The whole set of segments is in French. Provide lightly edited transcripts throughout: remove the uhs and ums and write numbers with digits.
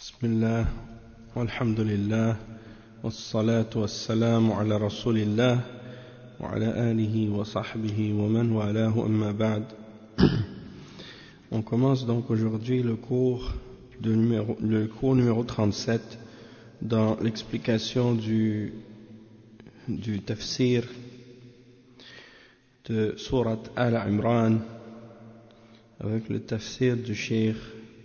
بسم الله والحمد لله والصلاة والسلام على رسول الله وعلى آله وصحبه ومن والاه أما بعد. On commence donc aujourd'hui le cours numéro 37 dans l'explication du tafsir de Surat Al-Imran avec le tafsir du Cheikh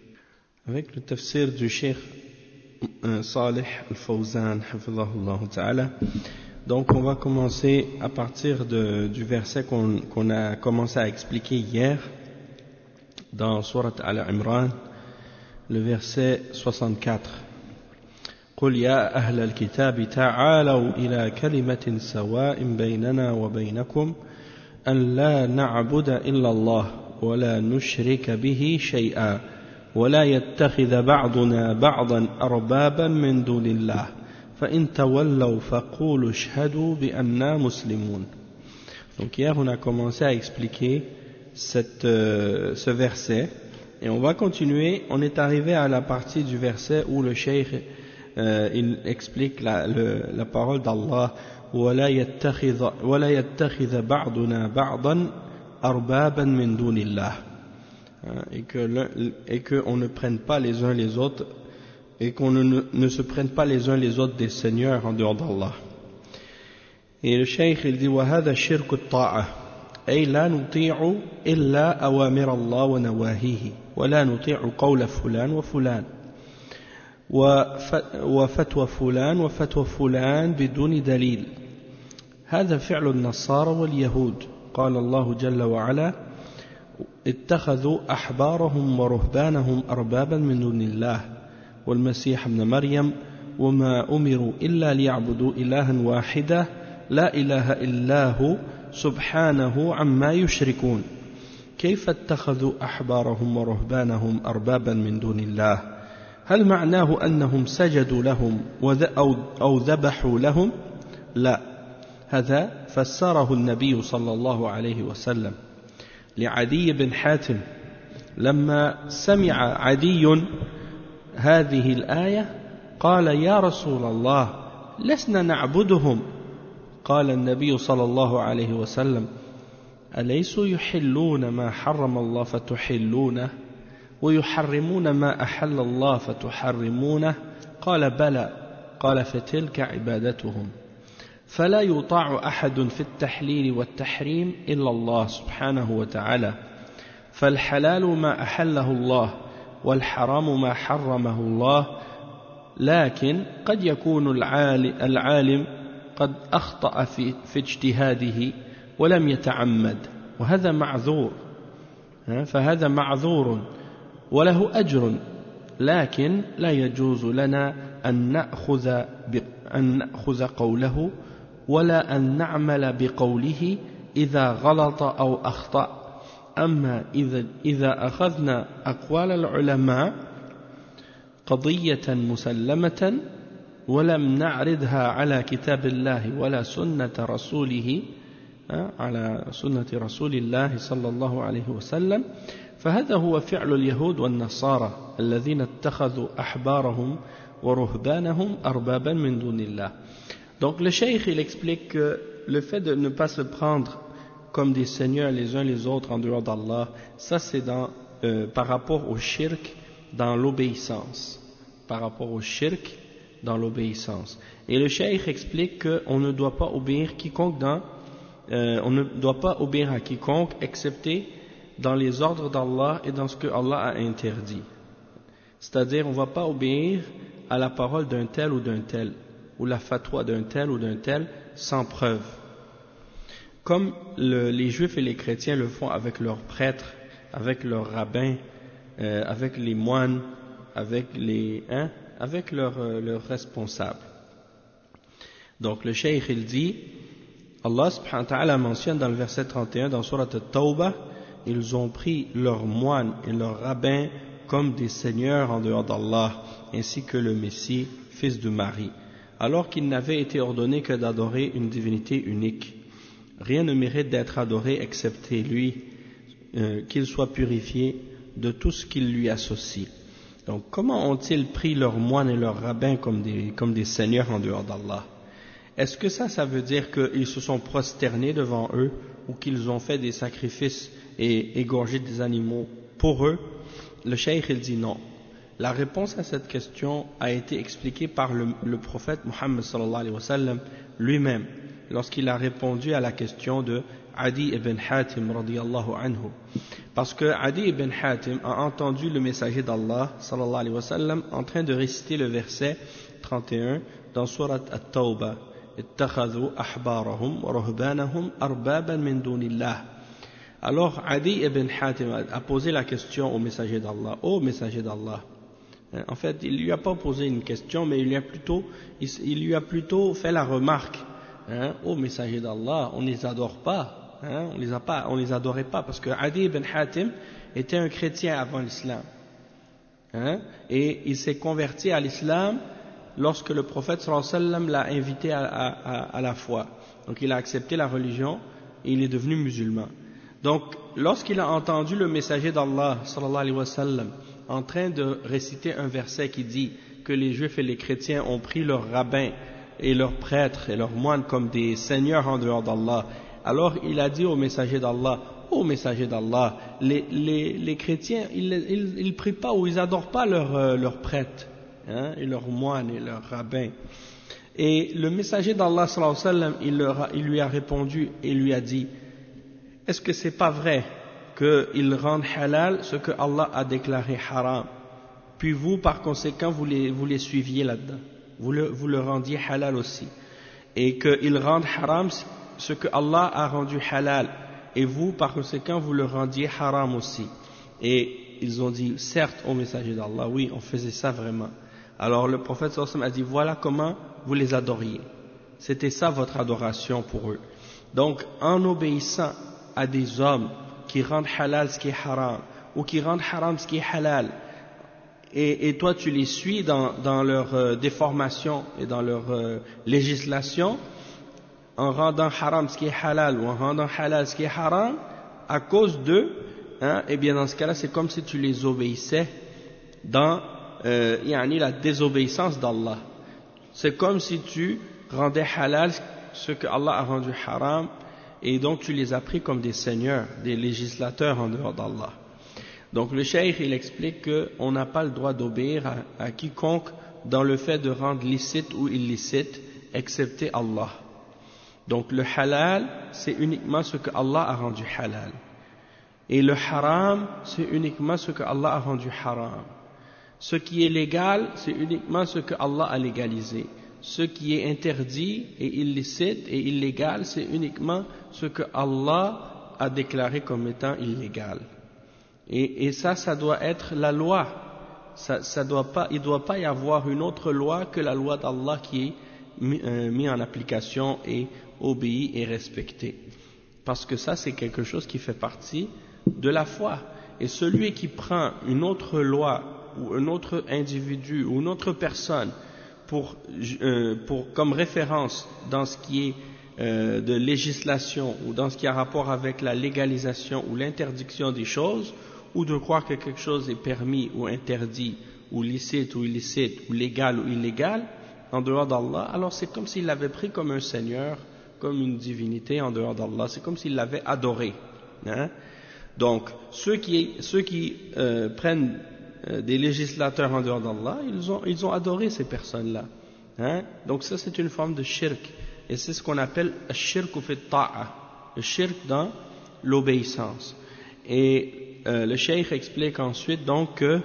Salih Al-Fawzan hafidhahullah ta'ala. Donc on va commencer à partir du verset qu'on a commencé à expliquer hier dans Surat Al-Imran, le verset 64. قل يا أهل الكتاب تعالوا إلى كلمة سواء بيننا وبينكم أن لا نعبد إلا الله ولا نشرك به شيئا ولا يتخذ بعضنا بعضا أربابا من دون الله فإن تولوا فقولوا اشهدوا بأننا مسلمون. Donc hier on a commencé à expliquer ce verset et on va continuer. On est arrivé à la partie du verset où le cheikh il explique la parole d'Allah ولا يتخذ بعضنا بعضا أربابا من دون الله, et qu'on ne prenne pas les uns les autres et qu'on ne se prenne pas les uns les autres des seigneurs en dehors d'Allah. Et le cheikh il dit وهذا شرك الطاعة أي لا نطيع إلا أوامر الله ونواهيه ولا نطيع قول فلان وفلان وفتوى فلان وفتوى فلان بدون دليل. هذا فعل النصارى واليهود. قال الله جل وعلا اتخذوا أحبارهم ورهبانهم أربابا من دون الله والمسيح ابن مريم وما أمروا إلا ليعبدوا إلها واحدا لا إله إلا هو سبحانه عما يشركون. كيف اتخذوا أحبارهم ورهبانهم أربابا من دون الله؟ هل معناه أنهم سجدوا لهم أو ذبحوا لهم؟ لا، هذا فسره النبي صلى الله عليه وسلم لعدي بن حاتم لما سمع عدي هذه الآية قال يا رسول الله لسنا نعبدهم. قال النبي صلى الله عليه وسلم أليسوا يحلون ما حرم الله فتحلونه ويحرمون ما أحل الله فتحرمونه؟ قال بلى. قال فتلك عبادتهم. فلا يطاع أحد في التحليل والتحريم إلا الله سبحانه وتعالى. فالحلال ما أحله الله والحرام ما حرمه الله. لكن قد يكون العالم قد أخطأ في اجتهاده ولم يتعمد وهذا معذور، فهذا معذور وله أجر، لكن لا يجوز لنا أن نأخذ قوله ولا أن نعمل بقوله إذا غلط أو أخطأ. أما إذا أخذنا أقوال العلماء قضية مسلمة ولم نعرضها على كتاب الله ولا سنة رسوله على سنة رسول الله صلى الله عليه وسلم فهذا هو فعل اليهود والنصارى الذين اتخذوا أحبارهم ورهبانهم أربابا من دون الله. Donc le cheikh il explique que le fait de ne pas se prendre comme des seigneurs les uns les autres en dehors d'Allah, ça c'est par rapport au shirk dans l'obéissance, par rapport au shirk dans l'obéissance. Et le cheikh explique qu'on ne doit pas obéir on ne doit pas obéir à quiconque excepté dans les ordres d'Allah et dans ce que Allah a interdit. C'est-à-dire on ne va pas obéir à la parole d'un tel ou d'un tel, ou la fatwa d'un tel ou d'un tel sans preuve. Comme les juifs et les chrétiens le font avec leurs prêtres, avec leurs rabbins, avec les moines, avec leurs responsables. Donc le cheikh il dit, Allah subhanahu wa ta'ala mentionne dans le verset 31 dans Surat At-Tawbah, ils ont pris leurs moines et leurs rabbins comme des seigneurs en dehors d'Allah, ainsi que le Messie, fils de Marie, alors qu'il n'avait été ordonné que d'adorer une divinité unique. Rien ne mérite d'être adoré excepté lui, qu'il soit purifié de tout ce qu'il lui associe. Donc comment ont-ils pris leurs moines et leurs rabbins comme des seigneurs en dehors d'Allah? Est-ce que ça veut dire qu'ils se sont prosternés devant eux ou qu'ils ont fait des sacrifices et égorgé des animaux pour eux? Le cheikh il dit non. La réponse à cette question a été expliquée par le prophète Muhammad sallallahu alayhi wa sallam lui-même lorsqu'il a répondu à la question de Adi ibn Hatim radiyallahu anhu. Parce que Adi ibn Hatim a entendu le messager d'Allah sallallahu alayhi wa sallam en train de réciter le verset 31 dans Surat At-Tawbah. Ittakhadhu ahbarahum wa ruhbanahum arbaban min dunillah. Alors Adi ibn Hatim a posé la question au messager d'Allah. Ô messager d'Allah. En fait, il lui a pas posé une question, mais il lui a plutôt fait la remarque. Ô messager d'Allah, on ne les adore pas. On les adorait pas, parce que Adi ibn Hatim était un chrétien avant l'islam. Et il s'est converti à l'islam lorsque le prophète sallallahu alayhi wa sallam l'a invité à la foi. Donc il a accepté la religion et il est devenu musulman. Donc lorsqu'il a entendu le messager d'Allah sallallahu alayhi wa sallam en train de réciter un verset qui dit que les juifs et les chrétiens ont pris leurs rabbins et leurs prêtres et leurs moines comme des seigneurs en dehors d'Allah, alors il a dit au messager d'Allah: ô messager d'Allah, les chrétiens ils prient pas ou ils adorent pas leurs prêtres et leurs moines et leurs rabbins. Et le messager d'Allah sallallahu alayhi wa sallam il lui a répondu et lui a dit: est-ce que c'est pas vrai qu'ils rendent halal ce que Allah a déclaré haram, puis vous par conséquent vous les suiviez là-dedans, vous le rendiez halal aussi, et qu'ils rendent haram ce que Allah a rendu halal, et vous par conséquent vous le rendiez haram aussi. Et ils ont dit: certes, ô messager d'Allah, oui, on faisait ça vraiment. Alors le prophète sallallahu alayhi wa sallam a dit: voilà comment vous les adoriez, c'était ça votre adoration pour eux. Donc en obéissant à des hommes qui rendent halal ce qui est haram, ou qui rendent haram ce qui est halal, et toi tu les suis dans leur déformation et dans leur législation, en rendant haram ce qui est halal ou en rendant halal ce qui est haram, à cause d'eux, et bien dans ce cas-là c'est comme si tu les obéissais dans la désobéissance d'Allah. C'est comme si tu rendais halal ce que Allah a rendu haram, et donc tu les as pris comme des seigneurs, des législateurs en dehors d'Allah. Donc le cheikh il explique qu'on n'a pas le droit d'obéir à quiconque dans le fait de rendre licite ou illicite, excepté Allah. Donc le halal c'est uniquement ce que Allah a rendu halal, et le haram c'est uniquement ce que Allah a rendu haram. Ce qui est légal c'est uniquement ce que Allah a légalisé. Ce qui est interdit et illicite et illégal, c'est uniquement ce que Allah a déclaré comme étant illégal. Et ça doit être la loi. Il ne doit pas y avoir une autre loi que la loi d'Allah qui est mise en application et obéie et respectée. Parce que ça, c'est quelque chose qui fait partie de la foi. Et celui qui prend une autre loi ou un autre individu ou une autre personne comme référence dans ce qui est de législation ou dans ce qui a rapport avec la légalisation ou l'interdiction des choses, ou de croire que quelque chose est permis ou interdit ou licite ou illicite ou légal ou illégal en dehors d'Allah, alors c'est comme s'il l'avait pris comme un seigneur, comme une divinité en dehors d'Allah, c'est comme s'il l'avait adoré. Donc ceux qui prennent des législateurs en dehors d'Allah, ils ont adoré ces personnes-là. Donc ça c'est une forme de shirk, et c'est ce qu'on appelle shirk fi ta'a, le shirk dans l'obéissance. Et le cheikh explique ensuite donc que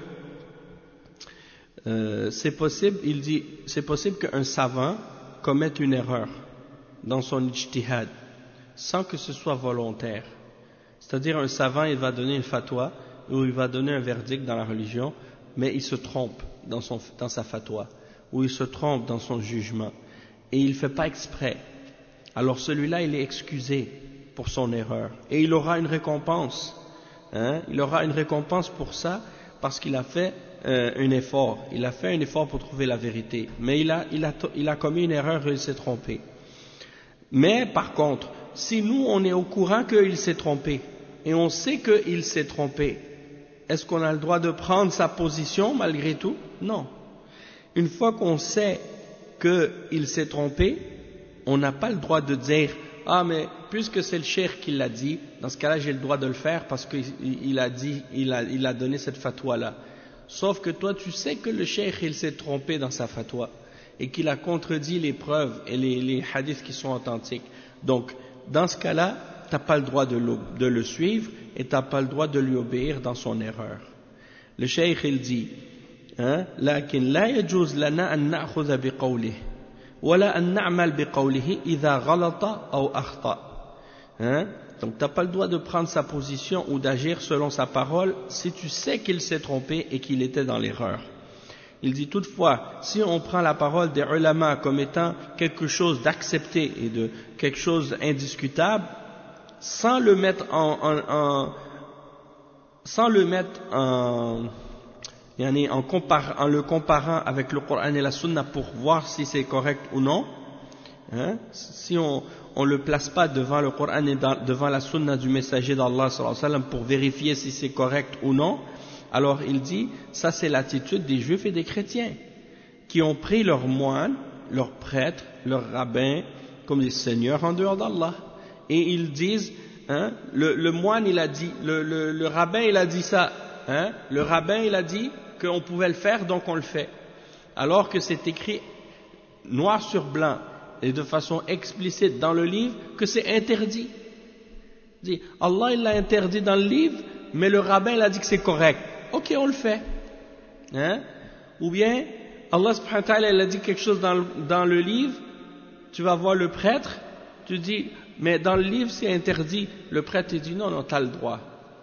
c'est possible, il dit, c'est possible qu'un savant commette une erreur dans son ijtihad sans que ce soit volontaire. C'est-à-dire un savant il va donner une fatwa ou il va donner un verdict dans la religion, mais il se trompe dans sa fatwa, ou il se trompe dans son jugement, et il ne fait pas exprès. Alors celui-là, il est excusé pour son erreur, et il aura une récompense. Il aura une récompense pour ça, parce qu'il a fait un effort. Il a fait un effort pour trouver la vérité, mais il a commis une erreur et il s'est trompé. Mais par contre, si nous, on est au courant qu'il s'est trompé, et on sait qu'il s'est trompé, est-ce qu'on a le droit de prendre sa position malgré tout? Non. Une fois qu'on sait qu'il s'est trompé, on n'a pas le droit de dire « Ah, mais puisque c'est le cheikh qui l'a dit, dans ce cas-là, j'ai le droit de le faire parce qu'il a donné cette fatwa-là. » Sauf que toi, tu sais que le cheikh, il s'est trompé dans sa fatwa et qu'il a contredit les preuves et les hadiths qui sont authentiques. Donc, dans ce cas-là, tu n'as pas le droit de le suivre et tu n'as pas le droit de lui obéir dans son erreur. Le cheikh, il dit لكن لا يجوز لنا أن نأخذ بقوله ولا أن نعمل بقوله إذا غلط أو أخطأ. Donc tu n'as pas le droit de prendre sa position ou d'agir selon sa parole si tu sais qu'il s'est trompé et qu'il était dans l'erreur. Il dit toutefois, si on prend la parole des ulama comme étant quelque chose d'accepté et de quelque chose d'indiscutable, sans le mettre en le comparant avec le Coran et la Sunna pour voir si c'est correct ou non, si on ne le place pas devant le Coran et devant la Sunna du messager d'Allah sallallahu alayhi wa sallam pour vérifier si c'est correct ou non, alors il dit, ça c'est l'attitude des juifs et des chrétiens qui ont pris leurs moines, leurs prêtres, leurs rabbins comme des seigneurs en dehors d'Allah. Et ils disent, le moine il a dit, le rabbin il a dit ça, le rabbin il a dit qu'on pouvait le faire donc on le fait. Alors que c'est écrit noir sur blanc et de façon explicite dans le livre que c'est interdit. Il dit, Allah il l'a interdit dans le livre, mais le rabbin il a dit que c'est correct. Ok, on le fait. Ou bien, Allah subhanahu wa ta'ala il a dit quelque chose dans le livre, tu vas voir le prêtre, tu dis, mais dans le livre c'est interdit. Le prêtre il dit, non, tu as le droit.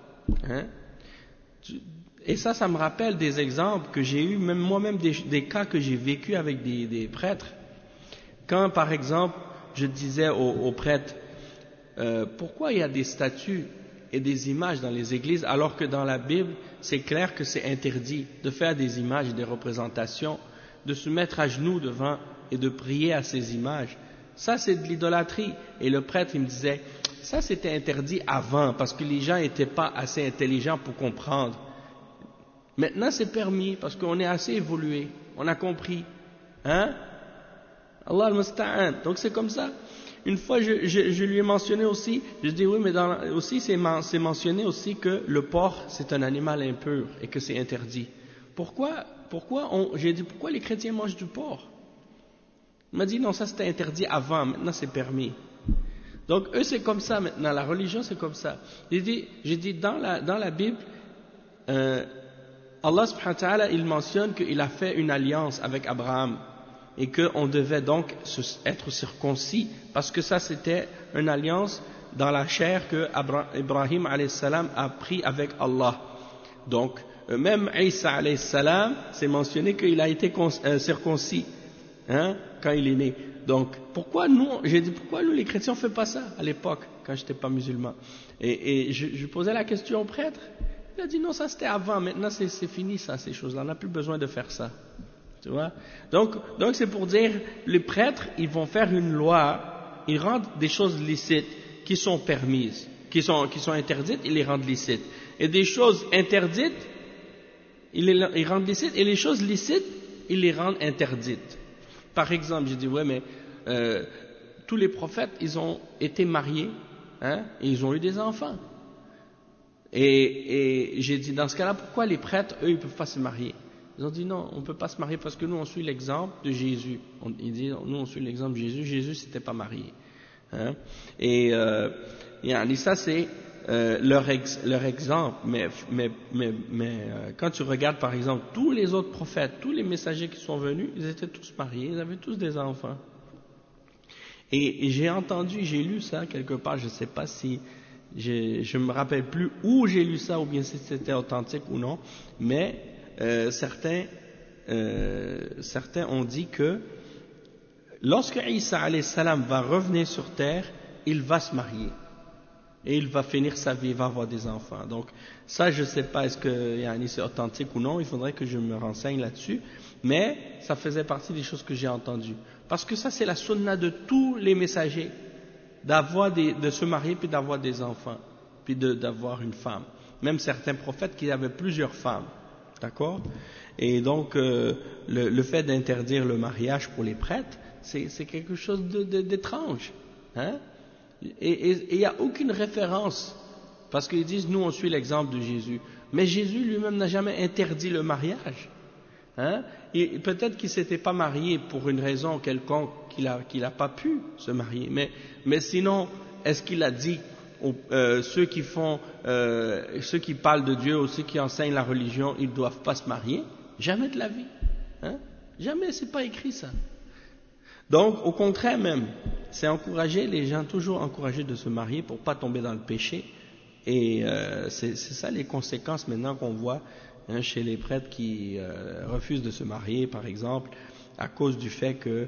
Et ça me rappelle des exemples que j'ai eu, même moi-même des cas que j'ai vécu avec des prêtres. Quand, par exemple, je disais aux prêtres, pourquoi il y a des statues et des images dans les églises, alors que dans la Bible, c'est clair que c'est interdit de faire des images et des représentations, de se mettre à genoux devant et de prier à ces images. Ça, c'est de l'idolâtrie. Et le prêtre, il me disait, ça, c'était interdit avant, parce que les gens n'étaient pas assez intelligents pour comprendre. Maintenant, c'est permis, parce qu'on est assez évolué, on a compris. Allah al-Musta'an. Donc, c'est comme ça. Une fois, je lui ai mentionné aussi, je dis oui, mais aussi c'est mentionné aussi que le porc c'est un animal impur et que c'est interdit. J'ai dit pourquoi les chrétiens mangent du porc? Il m'a dit non, ça c'était interdit avant, maintenant c'est permis. Donc eux c'est comme ça maintenant, la religion c'est comme ça. J'ai dit dans la Bible, Allah subhanahu wa ta'ala il mentionne qu'il a fait une alliance avec Abraham. Et qu'on devait donc être circoncis, parce que ça c'était une alliance dans la chair que Ibrahim alayhi salam a pris avec Allah. Donc même Isa alayhi salam c'est mentionné qu'il a été circoncis quand il est né. Donc pourquoi nous les chrétiens on fait pas ça à l'époque quand j'étais pas musulman? Et je posais la question au prêtre, il a dit non, ça c'était avant, maintenant c'est fini ça, ces choses-là, on n'a plus besoin de faire ça. Tu vois? Donc c'est pour dire, les prêtres, ils vont faire une loi, ils rendent des choses licites qui sont permises, qui sont interdites, ils les rendent licites. Et des choses interdites, ils les rendent licites, et les choses licites, ils les rendent interdites. Par exemple, j'ai dit, ouais, mais tous les prophètes, ils ont été mariés, et ils ont eu des enfants. Et j'ai dit, dans ce cas-là, pourquoi les prêtres, eux, ils ne peuvent pas se marier? Ils ont dit non, on ne peut pas se marier parce que nous on suit l'exemple de Jésus. Ils disent nous on suit l'exemple de Jésus. Jésus s'était pas marié. Et ça c'est leur exemple. Mais quand tu regardes par exemple tous les autres prophètes, tous les messagers qui sont venus, ils étaient tous mariés, ils avaient tous des enfants. Et j'ai lu ça quelque part. Je ne sais pas si je me rappelle plus où j'ai lu ça ou bien si c'était authentique ou non, mais certains ont dit que lorsque Isa alayhi salam va revenir sur terre, il va se marier et il va finir sa vie, il va avoir des enfants. Donc ça je ne sais pas est-ce que c'est authentique ou non, il faudrait que je me renseigne là-dessus, mais ça faisait partie des choses que j'ai entendues, parce que ça c'est la sunna de tous les messagers, de se marier puis d'avoir des enfants puis d'avoir une femme. même certains prophètes qui avaient plusieurs femmes, d'accord? Et donc le fait d'interdire le mariage pour les prêtres, c'est quelque chose d'étrange, hein? Et il n'y a aucune référence, parce qu'ils disent nous on suit l'exemple de Jésus, mais Jésus lui-même n'a jamais interdit le mariage, hein? Et peut-être qu'il s'était pas marié pour une raison quelconque, qu'il a pas pu se marier, mais sinon est-ce qu'il a dit ceux qui parlent de Dieu ou ceux qui enseignent la religion, ils ne doivent pas se marier? Jamais de la vie, hein? Jamais, c'est pas écrit ça. Donc, au contraire même, c'est encourager les gens, toujours encourager de se marier pour pas tomber dans le péché. Et c'est ça les conséquences maintenant qu'on voit, hein, chez les prêtres qui refusent de se marier, par exemple, à cause du fait que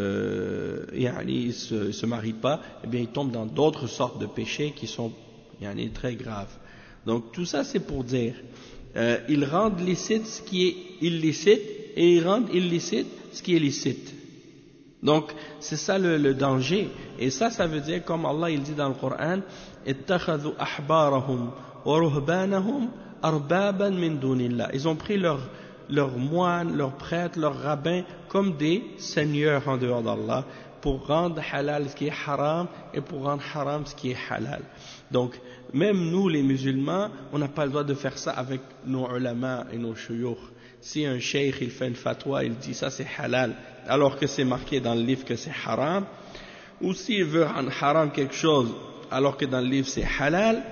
ils se marient pas, eh bien ils tombent dans d'autres sortes de péchés qui sont très graves. Donc tout ça c'est pour dire, ils rendent licite ce qui est illicite et ils rendent illicite ce qui est licite. Donc c'est ça le danger. Et ça veut dire, comme Allah il dit dans le Coran, ittakhadhu ahbarahum wa ruhbanahum arbaban min dunillah. Ils ont pris leurs moines, leurs prêtres, leurs rabbins comme des seigneurs en dehors d'Allah, pour rendre halal ce qui est haram et pour rendre haram ce qui est halal. Donc même nous les musulmans, on n'a pas le droit de faire ça avec nos ulama et nos shuyukh. Si un cheikh il fait une fatwa, il dit ça c'est halal alors que c'est marqué dans le livre que c'est haram, ou s'il veut rendre haram quelque chose alors que dans le livre c'est halal,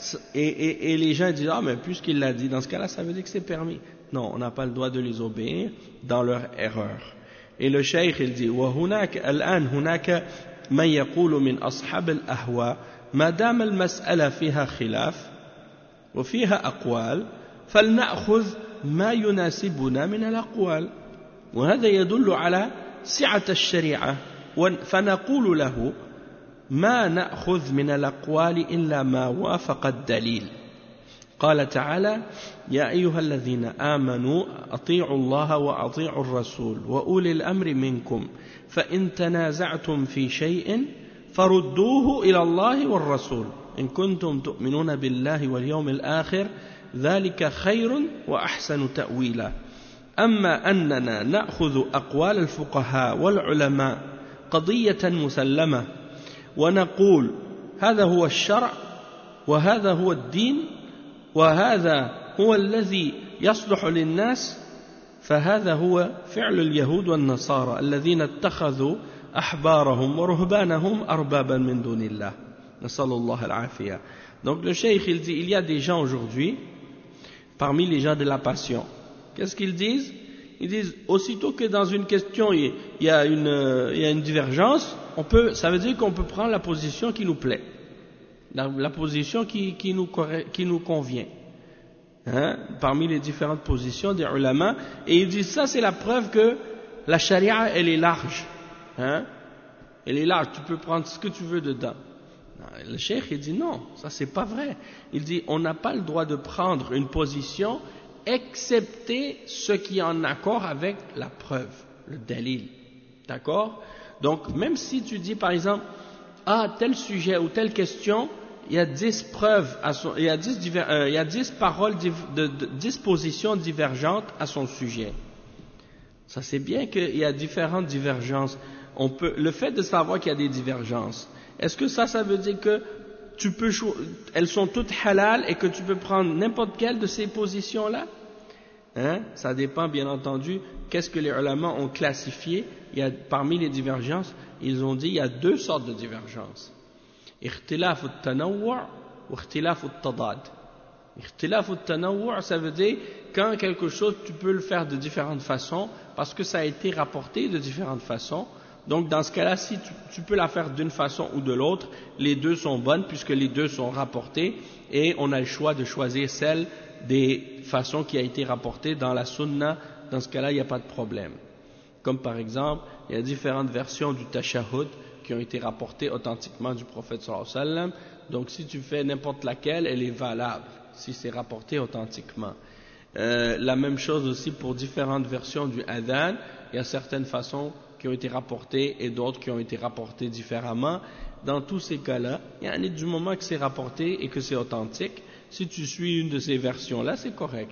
et les gens disent ah mais puisqu'il l'a dit, dans ce cas-là ça veut dire que c'est permis. Non, on n'a pas le droit de les obéir dans leur erreur. Et le cheikh il dit وهناك الآن هناك من يقول من أصحاب الأهواء ما دام المسألة فيها خلاف وفيها أقوال فلنأخذ ما يناسبنا من الأقوال وهذا يدل على سعة الشريعة فنقول له ما نأخذ من الأقوال إلا ما وافق الدليل. قال تعالى يا أيها الذين آمنوا أطيعوا الله وأطيعوا الرسول وأولي الأمر منكم فإن تنازعتم في شيء فردوه إلى الله والرسول إن كنتم تؤمنون بالله واليوم الآخر ذلك خير وأحسن تأويلا أما أننا نأخذ أقوال الفقهاء والعلماء قضية مسلمة ونقول هذا هو الشرع وهذا هو الدين وهذا هو الذي يصلح للناس فهذا هو فعل اليهود والنصارى الذين اتخذوا أحبارهم ورهبانهم أربابا من دون الله نسأل الله العافية. Donc le cheikh il dit il y a des gens aujourd'hui parmi les gens de la passion, qu'est-ce qu'ils disent? Ils disent aussitôt que dans une question il y a une divergence, ça veut dire qu'on peut prendre la position qui nous plaît, la position qui nous convient, hein, parmi les différentes positions des ulama, et ils disent ça c'est la preuve que la charia elle est large, hein, elle est large, tu peux prendre ce que tu veux dedans. Le cheikh il dit non, ça c'est pas vrai. Il dit on n'a pas le droit de prendre une position excepté ce qui est en accord avec la preuve, le dalil, d'accord? Donc même si tu dis par exemple tel sujet ou telle question, il y a 10 preuves, il y a 10 paroles, 10 positions divergentes à son sujet. Ça c'est bien qu'il y a différentes divergences. Le fait de savoir qu'il y a des divergences, est-ce que ça veut dire que elles sont toutes halal et que tu peux prendre n'importe quelle de ces positions-là? Hein? Ça dépend bien entendu qu'est-ce que les ulama ont classifié. Parmi les divergences, ils ont dit il y a 2 sortes de divergences. اختلاف التنوع واختلاف التضاد. اختلاف التنوع, ça veut dire quand quelque chose tu peux le faire de différentes façons parce que ça a été rapporté de différentes façons. Donc dans ce cas-là, si tu peux la faire d'une façon ou de l'autre, les deux sont bonnes puisque les deux sont rapportées et on a le choix de choisir celle des façons qui a été rapportée dans la sunna. Dans ce cas-là, il n'y a pas de problème. Comme par exemple, il y a différentes versions du tashahhud qui ont été rapportées authentiquement du prophète sallallahu alayhi wa sallam. Donc si tu fais n'importe laquelle, elle est valable si c'est rapporté authentiquement. La même chose aussi pour différentes versions du adhan. Il y a certaines façons qui ont été rapportées et d'autres qui ont été rapportées différemment. Dans tous ces cas-là, du moment que c'est rapporté et que c'est authentique, Si tu suis une de ces versions-là, c'est correct.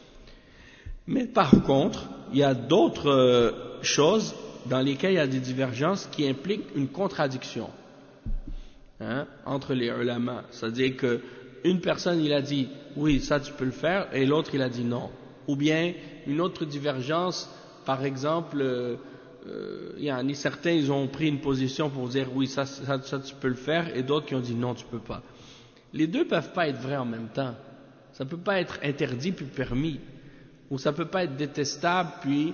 Mais par contre, il y a d'autres choses dans lesquelles il y a des divergences qui impliquent une contradiction entre les ulama. C'est-à-dire qu'une personne, il a dit oui, ça tu peux le faire, et l'autre, il a dit non. Ou bien une autre divergence, par exemple, certains ils ont pris une position pour dire oui, ça tu peux le faire, et d'autres qui ont dit non, tu peux pas. Les deux peuvent pas être vrais en même temps. Ça peut pas être interdit puis permis, ou ça peut pas être détestable puis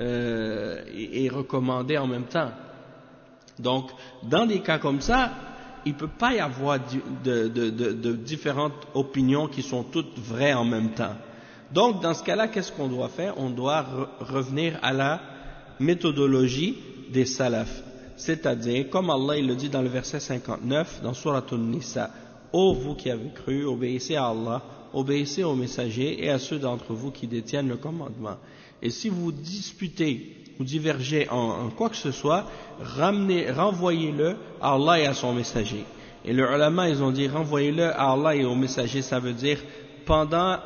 et recommandé en même temps. Donc, dans des cas comme ça, il peut pas y avoir de différentes opinions qui sont toutes vraies en même temps. Donc, dans ce cas-là, qu'est-ce qu'on doit faire? On doit revenir à la méthodologie des salafs. C'est-à-dire, comme Allah il le dit dans le verset 59, dans Surat An-Nisa, « Ô vous qui avez cru, obéissez à Allah, obéissez aux messagers et à ceux d'entre vous qui détiennent le commandement. Et si vous disputez ou divergez en quoi que ce soit, renvoyez-le à Allah et à son messager. » Et les ulama, ils ont dit, renvoyez-le à Allah et au messager, ça veut dire, pendant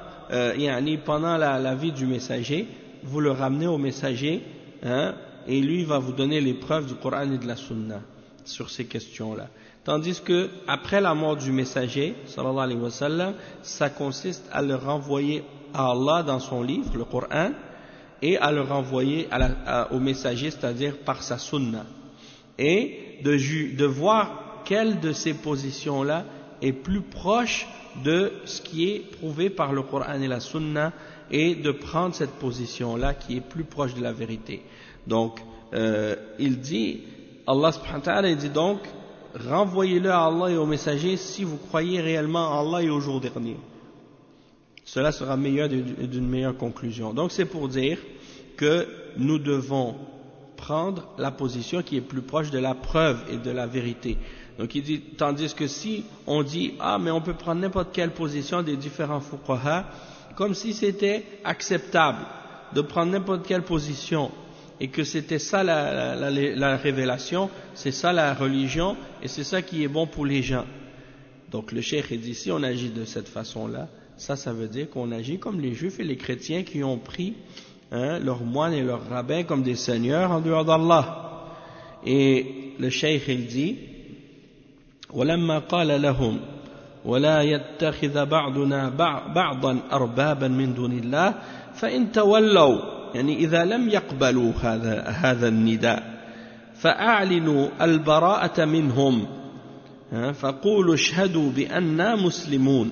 la vie du messager, vous le ramenez au messager, et lui va vous donner les preuves du Coran et de la Sunna sur ces questions-là. Tandis que après la mort du messager, sallallahu alayhi wa sallam, ça consiste à le renvoyer à Allah dans son livre, le Coran, et à le renvoyer au messager, c'est-à-dire par sa Sunna, et de voir quelle de ces positions-là est plus proche de ce qui est prouvé par le Coran et la Sunna, et de prendre cette position-là qui est plus proche de la vérité. Donc, il dit, Allah subhanahu wa ta'ala, il dit donc, renvoyez-le à Allah et au messager si vous croyez réellement en Allah et au jour dernier. Cela sera meilleur d'une meilleure conclusion. Donc, c'est pour dire que nous devons prendre la position qui est plus proche de la preuve et de la vérité. Donc il dit, tandis que si on dit, mais on peut prendre n'importe quelle position des différents fuqaha, comme si c'était acceptable de prendre n'importe quelle position, et que c'était ça la révélation, c'est ça la religion, et c'est ça qui est bon pour les gens. Donc le cheikh dit, si on agit de cette façon-là, ça veut dire qu'on agit comme les juifs et les chrétiens qui ont pris leurs moines et leurs rabbins comme des seigneurs en dehors d'Allah. Et le cheikh il dit, وَلَمَّا قَالَ لَهُمْ وَلَا يَتَّخِذَ بَعْضُنَا بَعْضًا أَرْبَابًا مِنْ دُونِ اللَّهِ فَإِنْ تَوَلَّوْا يعني إذا لم يقبلوا هذا النداء فأعلنوا البراءة منهم فقولوا اشهدوا بأننا مسلمون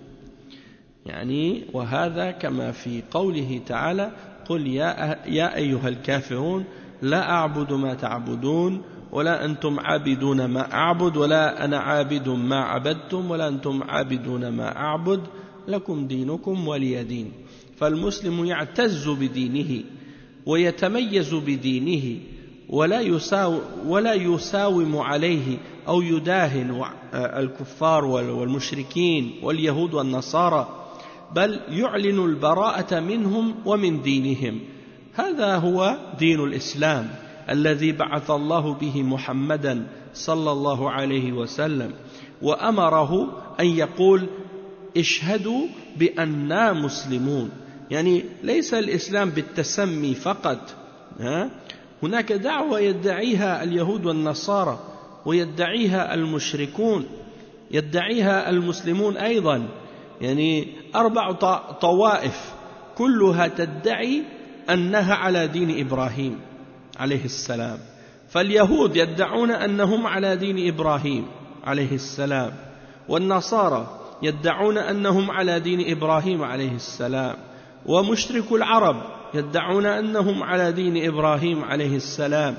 يعني وهذا كما في قوله تعالى قل يا أيها الكافرون لا أعبد ما تعبدون ولا أنتم عابدون ما أعبد ولا أنا عابد ما عبدتم ولا أنتم عابدون ما أعبد لكم دينكم ولي دين. فالمسلم يعتز بدينه ويتميز بدينه ولا يساوم عليه أو يداهن الكفار والمشركين واليهود والنصارى بل يعلن البراءة منهم ومن دينهم. هذا هو دين الإسلام الذي بعث الله به محمدا صلى الله عليه وسلم وأمره أن يقول اشهدوا بأننا مسلمون. يعني ليس الإسلام بالتسمي فقط، هناك دعوة يدعيها اليهود والنصارى ويدعيها المشركون، يدعيها المسلمون أيضا، يعني 4 طوائف كلها تدعي أنها على دين إبراهيم عليه السلام. فاليهود يدعون أنهم على دين إبراهيم عليه السلام، والنصارى يدعون أنهم على دين إبراهيم عليه السلام، ومشرك العرب يدعون أنهم على دين إبراهيم عليه السلام،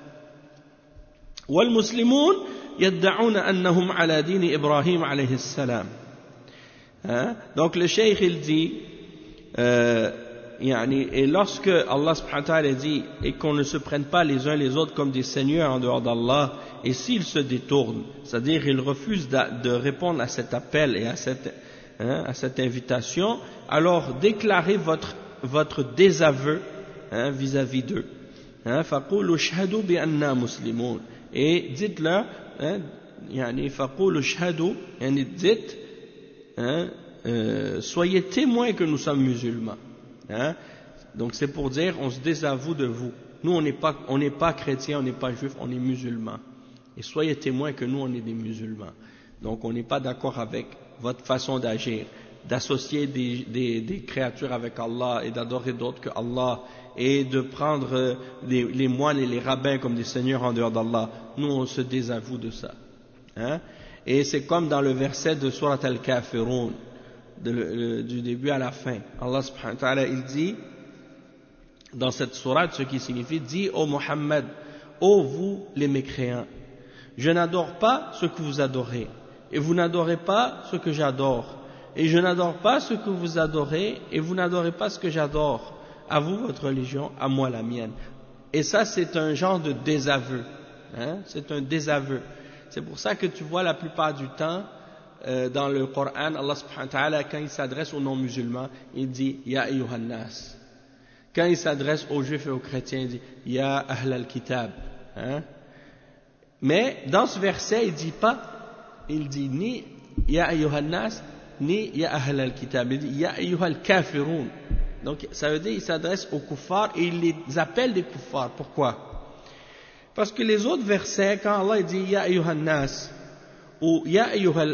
والمسلمون يدعون أنهم على دين إبراهيم عليه السلام. Donc le cheikh il dit et lorsque Allah subhanahu wa ta'ala dit et qu'on ne se prenne pas les uns les autres comme des seigneurs en dehors d'Allah, et s'ils se détournent, c'est-à-dire ils refusent de répondre à cet appel et à cette invitation, alors déclarez votre désaveu vis-à-vis d'eux. فَقُولُوا اشْهَدُوا بِأَنَّا مُسْلِمُونَ. Et dites-leur, فَقُولُوا اشْهَدُوا, dites, soyez témoins que nous sommes musulmans. Hein? Donc c'est pour dire, on se désavoue de vous. Nous, on n'est pas chrétiens, on n'est pas juifs, on est musulmans. Et soyez témoins que nous, on est des musulmans. Donc on n'est pas d'accord avec votre façon d'agir, d'associer des créatures avec Allah et d'adorer d'autres que Allah, et de prendre les moines et les rabbins comme des seigneurs en dehors d'Allah. Nous, on se désavoue de ça. Hein? Et c'est comme dans le verset de Surat Al-Kafirun, du début à la fin. Allah subhanahu wa ta'ala, il dit, dans cette sourate, ce qui signifie, dit ô Muhammad, ô vous les mécréants, je n'adore pas ce que vous adorez, et vous n'adorez pas ce que j'adore, et je n'adore pas ce que vous adorez, et vous n'adorez pas ce que j'adore. À vous votre religion, à moi la mienne. Et ça, c'est un genre de désaveu. Hein? C'est un désaveu. C'est pour ça que tu vois la plupart du temps, dans le Coran, Allah subhanahu wa ta'ala, quand il s'adresse aux non-musulmans, il dit « Ya ayyuhan nas ». Quand il s'adresse aux juifs et aux chrétiens, il dit « Ya ahl al-kitab hein? ». Mais dans ce verset, il dit ni « Ya ayyuhan nas » ni « Ya ahl al-kitab ». Il dit « Ya ayyuhal kafirun ». Donc ça veut dire qu'il s'adresse aux kuffars et il les appelle des kuffars. Pourquoi? Parce que les autres versets, quand Allah dit « Ya ayyuhan nas » ou ya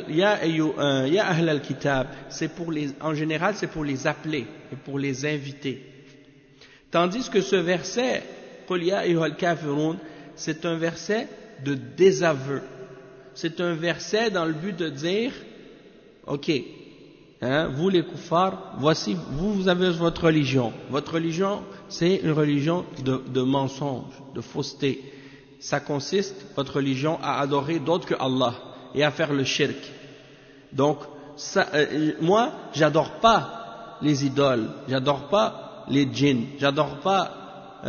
ahl al-kitab, en général c'est pour les appeler et pour les inviter. Tandis que ce verset, qul ya ayyuhal kafirun, c'est un verset de désaveu. C'est un verset dans le but de dire, ok, hein, vous les kuffars, voici, vous avez votre religion. Votre religion, c'est une religion de mensonge, de fausseté. Ça consiste, votre religion, à adorer d'autres que Allah et à faire le shirk. Donc, moi, j'adore pas les idoles, j'adore pas les djinns, j'adore pas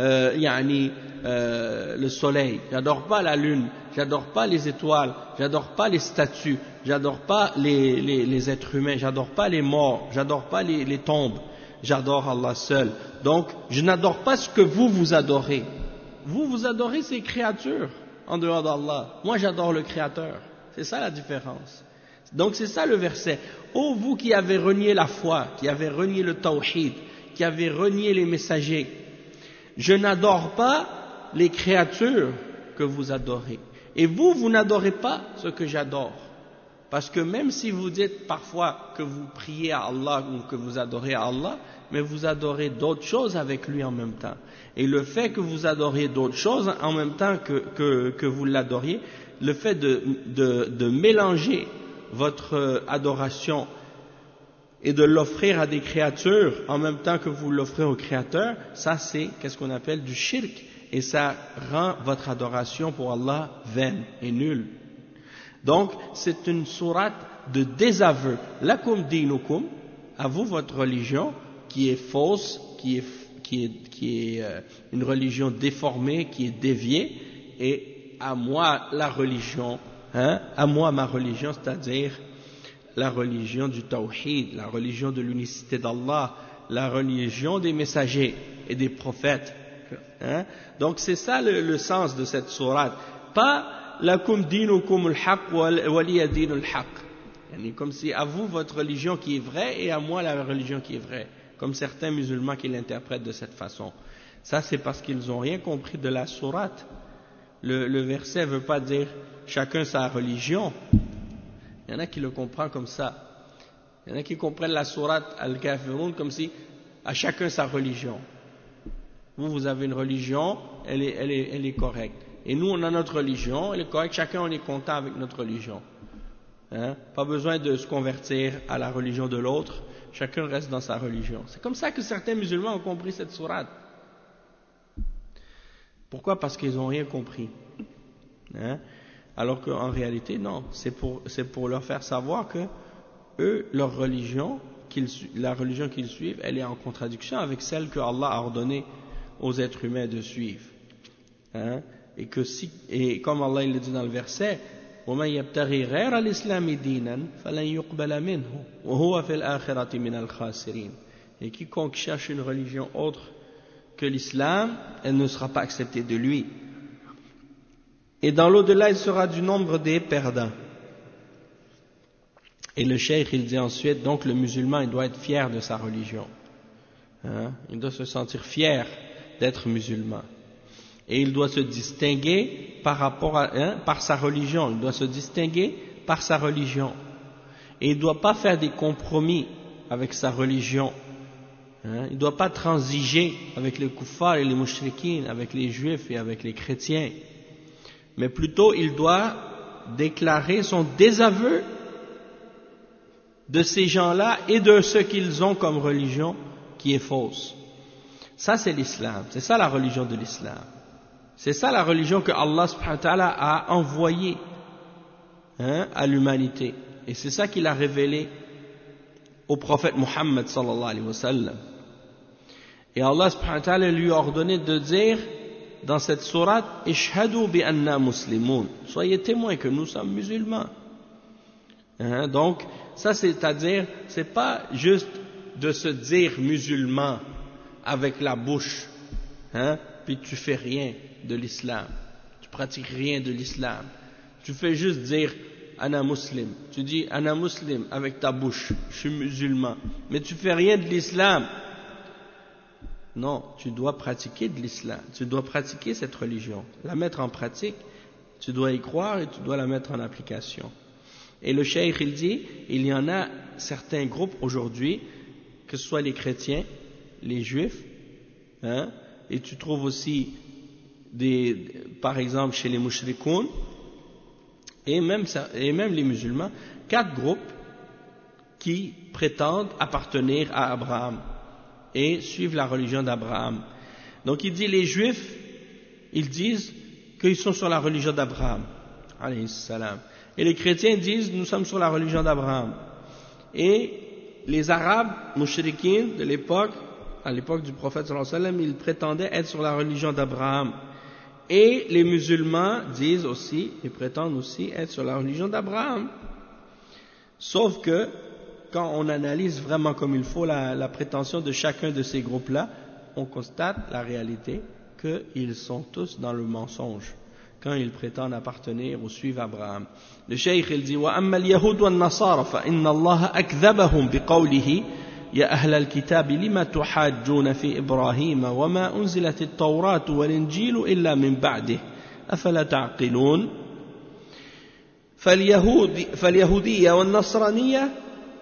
le soleil, j'adore pas la lune, j'adore pas les étoiles, j'adore pas les statues, j'adore pas les êtres humains, j'adore pas les morts, j'adore pas les tombes, j'adore Allah seul. Donc, je n'adore pas ce que vous adorez. Vous adorez ces créatures en dehors d'Allah. Moi, j'adore le Créateur. C'est ça la différence. Donc c'est ça le verset. Ô vous qui avez renié la foi, qui avez renié le tawhid, qui avez renié les messagers, je n'adore pas les créatures que vous adorez. Et vous n'adorez pas ce que j'adore. Parce que même si vous dites parfois que vous priez à Allah ou que vous adorez à Allah, mais vous adorez d'autres choses avec lui en même temps. Et le fait que vous adorez d'autres choses en même temps que vous l'adoriez, le fait de mélanger votre adoration et de l'offrir à des créatures en même temps que vous l'offrez au Créateur, ça c'est qu'est-ce qu'on appelle du shirk, et ça rend votre adoration pour Allah vaine et nulle. Donc c'est une sourate de désaveu. Lakum dinukum, à vous votre religion qui est fausse, qui est une religion déformée, qui est déviée, et à moi la religion, hein, à moi ma religion, c'est-à-dire la religion du tawhid, la religion de l'unicité d'Allah, la religion des messagers et des prophètes. Hein. Donc c'est ça le sens de cette sourate. Pas lakum dinukum al-haq waliya din al-haq. Comme si à vous votre religion qui est vraie et à moi la religion qui est vraie. Comme certains musulmans qui l'interprètent de cette façon. Ça c'est parce qu'ils n'ont rien compris de la sourate. Le verset ne veut pas dire chacun sa religion. Il y en a qui le comprennent comme ça. Il y en a qui comprennent la sourate Al-Kafirun comme si à chacun sa religion. Vous avez une religion, elle est correcte. Et nous, on a notre religion, elle est correcte. Chacun, on est content avec notre religion. Hein? Pas besoin de se convertir à la religion de l'autre. Chacun reste dans sa religion. C'est comme ça que certains musulmans ont compris cette sourate. Pourquoi? Parce qu'ils n'ont rien compris. Hein? Alors qu'en réalité, non. C'est pour leur faire savoir que eux, leur religion, la religion qu'ils suivent, elle est en contradiction avec celle que Allah a ordonné aux êtres humains de suivre. Hein? Et comme Allah il le dit dans le verset, وَمَنْ يَبْتَغِي غَيْرَ الْإِسْلَامِ دِينًا فَلَنْ يُقْبَلَ مِنْهُ وَهُوَ فِي الْآخِرَةِ مِنَ الْخَاسِرِينَ. Et quiconque cherche une religion autre que l'islam, elle ne sera pas acceptée de lui. Et dans l'au-delà, il sera du nombre des perdants. Et le cheikh, il dit ensuite, donc le musulman, il doit être fier de sa religion. Il doit se sentir fier d'être musulman. Et il doit se distinguer par sa religion. Il doit se distinguer par sa religion. Et il ne doit pas faire des compromis avec sa religion. Il ne doit pas transiger avec les kuffars et les mushrikines, avec les juifs et avec les chrétiens. Mais plutôt, il doit déclarer son désaveu de ces gens-là et de ce qu'ils ont comme religion qui est fausse. Ça, c'est l'islam. C'est ça la religion de l'islam. C'est ça la religion que Allah subhanahu wa ta'ala a envoyée à l'humanité. Et c'est ça qu'il a révélé au prophète Muhammad sallallahu alayhi wa sallam. Et Allah subhanahu wa ta'ala lui a ordonné de dire dans cette sourate « Ishhadu bi anna muslimun » soyez témoins que nous sommes musulmans. Donc, ça c'est-à-dire, c'est pas juste de se dire musulman avec la bouche, puis tu fais rien de l'islam, tu pratiques rien de l'islam, tu fais juste dire ana muslim, tu dis ana muslim avec ta bouche, je suis musulman, mais tu fais rien de l'islam. Non, tu dois pratiquer de l'islam, tu dois pratiquer cette religion, la mettre en pratique, tu dois y croire et tu dois la mettre en application. Et le cheikh il dit, il y en a certains groupes aujourd'hui, que ce soit les chrétiens, les juifs, et tu trouves aussi par exemple chez les mushrikoun, et même les musulmans, 4 groupes qui prétendent appartenir à Abraham et suivent la religion d'Abraham. Donc il dit, les juifs, ils disent qu'ils sont sur la religion d'Abraham, alayhi salam. Et les chrétiens disent, nous sommes sur la religion d'Abraham. Et les arabes, mushrikines de l'époque, à l'époque du prophète sallallahu alayhi wa sallam, ils prétendaient être sur la religion d'Abraham. Et les musulmans disent aussi, ils prétendent aussi être sur la religion d'Abraham. Sauf que, quand on analyse vraiment comme il faut la prétention de chacun de ces groupes-là, on constate la réalité qu'ils sont tous dans le mensonge quand ils prétendent appartenir ou suivre Abraham. Le cheikh il dit وَأَمَّا الْيَهُودُ وَالنَّصَارَ فَإِنَّ اللَّهَ أَكْذَبَهُمْ بِقَوْلِهِ يَا أَهْلَ الْكِتَابِ لِمَ تُحَاجُّونَ فِي إِبْرَاهِيمَ وَمَا أُنزِلَتِ التَّوْرَاةُ وَالْإِنْجِيلُ إِلَّا مِنْ بَعْدِهِ أَفَلَا تَعْقِلُونَ فاليهودية والنصرانية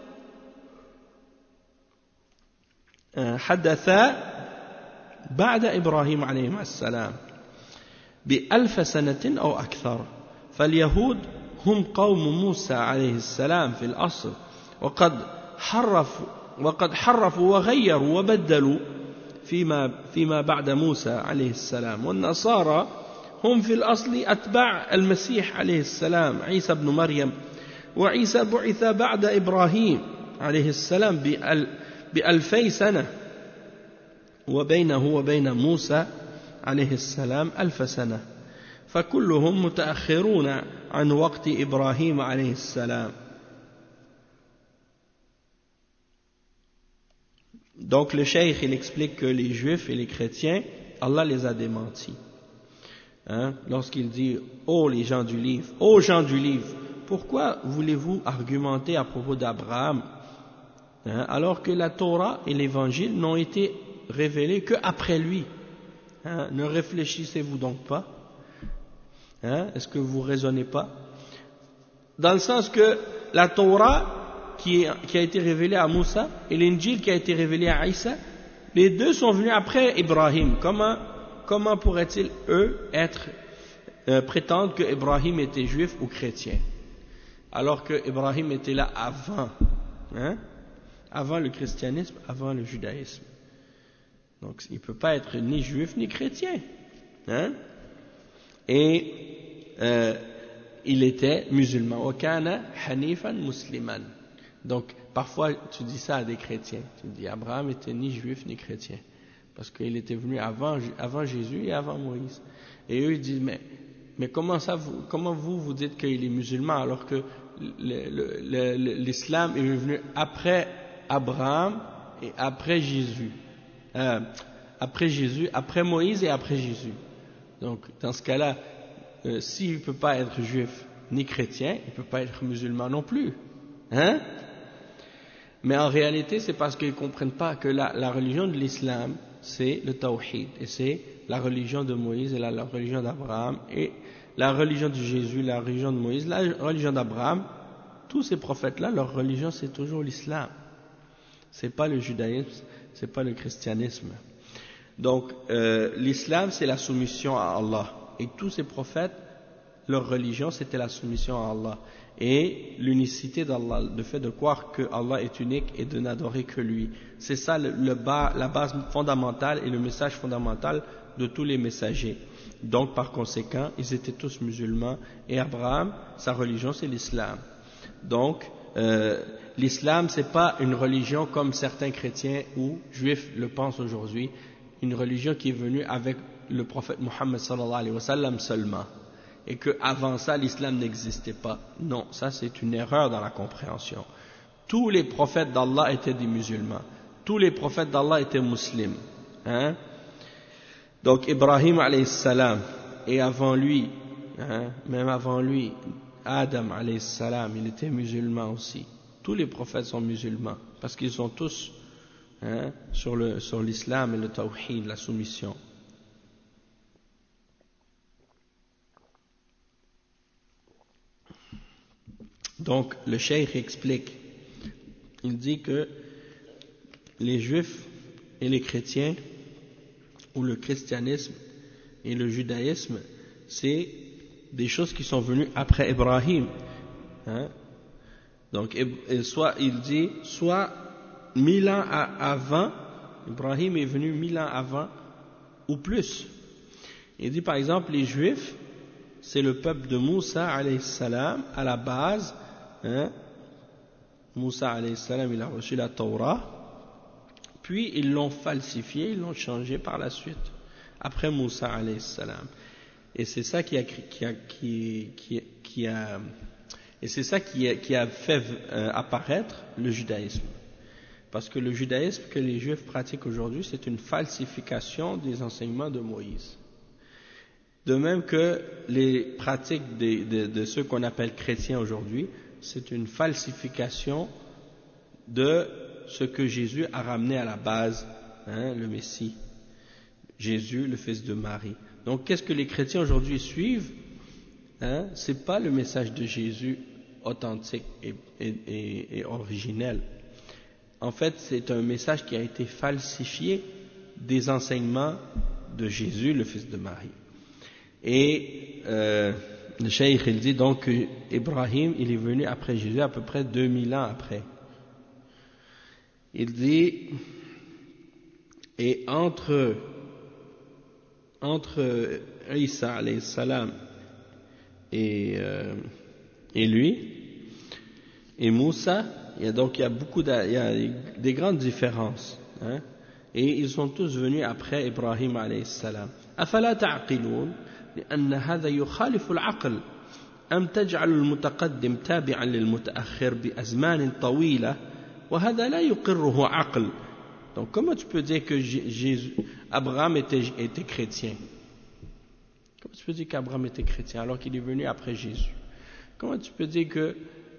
حدثا بعد إبراهيم عليه السلام ب1000 سنة أو أكثر. فاليهود هم قوم موسى عليه السلام في الأصل وقد حرفوا وغيروا وبدلوا فيما بعد موسى عليه السلام. والنصارى هم في الأصل أتباع المسيح عليه السلام عيسى بن مريم. وعيسى بعث بعد إبراهيم عليه السلام ب2000 سنة وبينه وبين موسى عليه السلام 1000 سنة فكلهم متأخرون عن وقت إبراهيم عليه السلام. Donc le cheikh il explique que les juifs et les chrétiens, Allah les a démentis. Lorsqu'il dit ô gens du livre, pourquoi voulez-vous argumenter à propos d'Abraham alors que la Torah et l'Évangile n'ont été révélés qu'après lui? Ne réfléchissez-vous donc pas? Est-ce que vous raisonnez pas? Dans le sens que la Torah qui a été révélée à Moussa et l'Injil qui a été révélé à Isa, les deux sont venus après Ibrahim. Comment pourraient-ils, eux, prétendre que Ibrahim était juif ou chrétien, alors que Ibrahim était là avant le christianisme, avant le judaïsme? Donc il ne peut pas être ni juif ni chrétien. Et il était musulman. Wakana hanifan musliman. Donc parfois tu dis ça à des chrétiens. Tu dis Abraham était ni juif ni chrétien. Parce qu'il était venu avant Jésus et avant Moïse. Et eux ils disent mais comment vous dites qu'il est musulman alors que l'islam est venu après Abraham et après Jésus? Après Moïse et après Jésus. Donc dans ce cas-là, s'il ne peut pas être juif ni chrétien, il ne peut pas être musulman non plus. Hein? Mais en réalité, c'est parce qu'ils ne comprennent pas que la religion de l'islam, c'est le tawhid, et c'est la religion de Moïse et la religion d'Abraham, et la religion de Jésus, la religion de Moïse, la religion d'Abraham. Tous ces prophètes-là, leur religion, c'est toujours l'islam. C'est pas le judaïsme, c'est pas le christianisme. Donc, l'islam, c'est la soumission à Allah. Et tous ces prophètes, leur religion, c'était la soumission à Allah. Et l'unicité d'Allah, le fait de croire que Allah est unique et de n'adorer que lui. C'est ça la base fondamentale et le message fondamental de tous les messagers. Donc, par conséquent, ils étaient tous musulmans. Et Abraham, sa religion, c'est l'islam. Donc, l'islam, c'est pas une religion comme certains chrétiens ou juifs le pensent aujourd'hui, une religion qui est venue avec le prophète Mohammed sallallahu alayhi wa sallam seulement, et qu'avant ça, l'islam n'existait pas. Non, ça c'est une erreur dans la compréhension. Tous les prophètes d'Allah étaient des musulmans. Tous les prophètes d'Allah étaient musulmans. Hein? Donc, Ibrahim alayhi salam, et avant lui, même avant lui, Adam alayhi salam, il était musulman aussi. Tous les prophètes sont musulmans, parce qu'ils sont tous sur l'islam et le tawhid, la soumission. Donc, le cheikh explique, il dit que les juifs et les chrétiens, ou le christianisme et le judaïsme, c'est des choses qui sont venues après Ibrahim. Donc, il dit, soit 1000 ans avant, Ibrahim est venu 1000 ans avant, ou plus. Il dit par exemple, les juifs, c'est le peuple de Moussa alayhi salam, à la base. Moussa alayhi salam, il a reçu la Torah, puis ils l'ont falsifié, ils l'ont changé par la suite, après Moussa alayhi salam. Et c'est ça qui a fait apparaître le judaïsme. Parce que le judaïsme que les juifs pratiquent aujourd'hui, c'est une falsification des enseignements de Moïse. De même que les pratiques de ceux qu'on appelle chrétiens aujourd'hui, c'est une falsification de ce que Jésus a ramené à la base, le Messie, Jésus, le fils de Marie. Donc, qu'est-ce que les chrétiens aujourd'hui suivent? C'est pas le message de Jésus authentique et originel. En fait, c'est un message qui a été falsifié des enseignements de Jésus, le fils de Marie. Et le cheikh, il dit donc que Ibrahim, il est venu après Jésus à peu près 2000 ans après. Il dit, et entre Isa alayhi salam et lui et Moussa, il y a des grandes différences, et ils sont tous venus après Ibrahim alayhi salam. أفلا تعقلون لأن هذا يخالف العقل أم تجعل المتقدم تابعا للمتأخر بأزمان طويلة وهذا لا يقره عقل. Donc comment tu peux dire que Abraham était chrétien? Comment tu peux dire qu'Abraham était chrétien alors qu'il est venu après Jésus? Comment tu peux dire que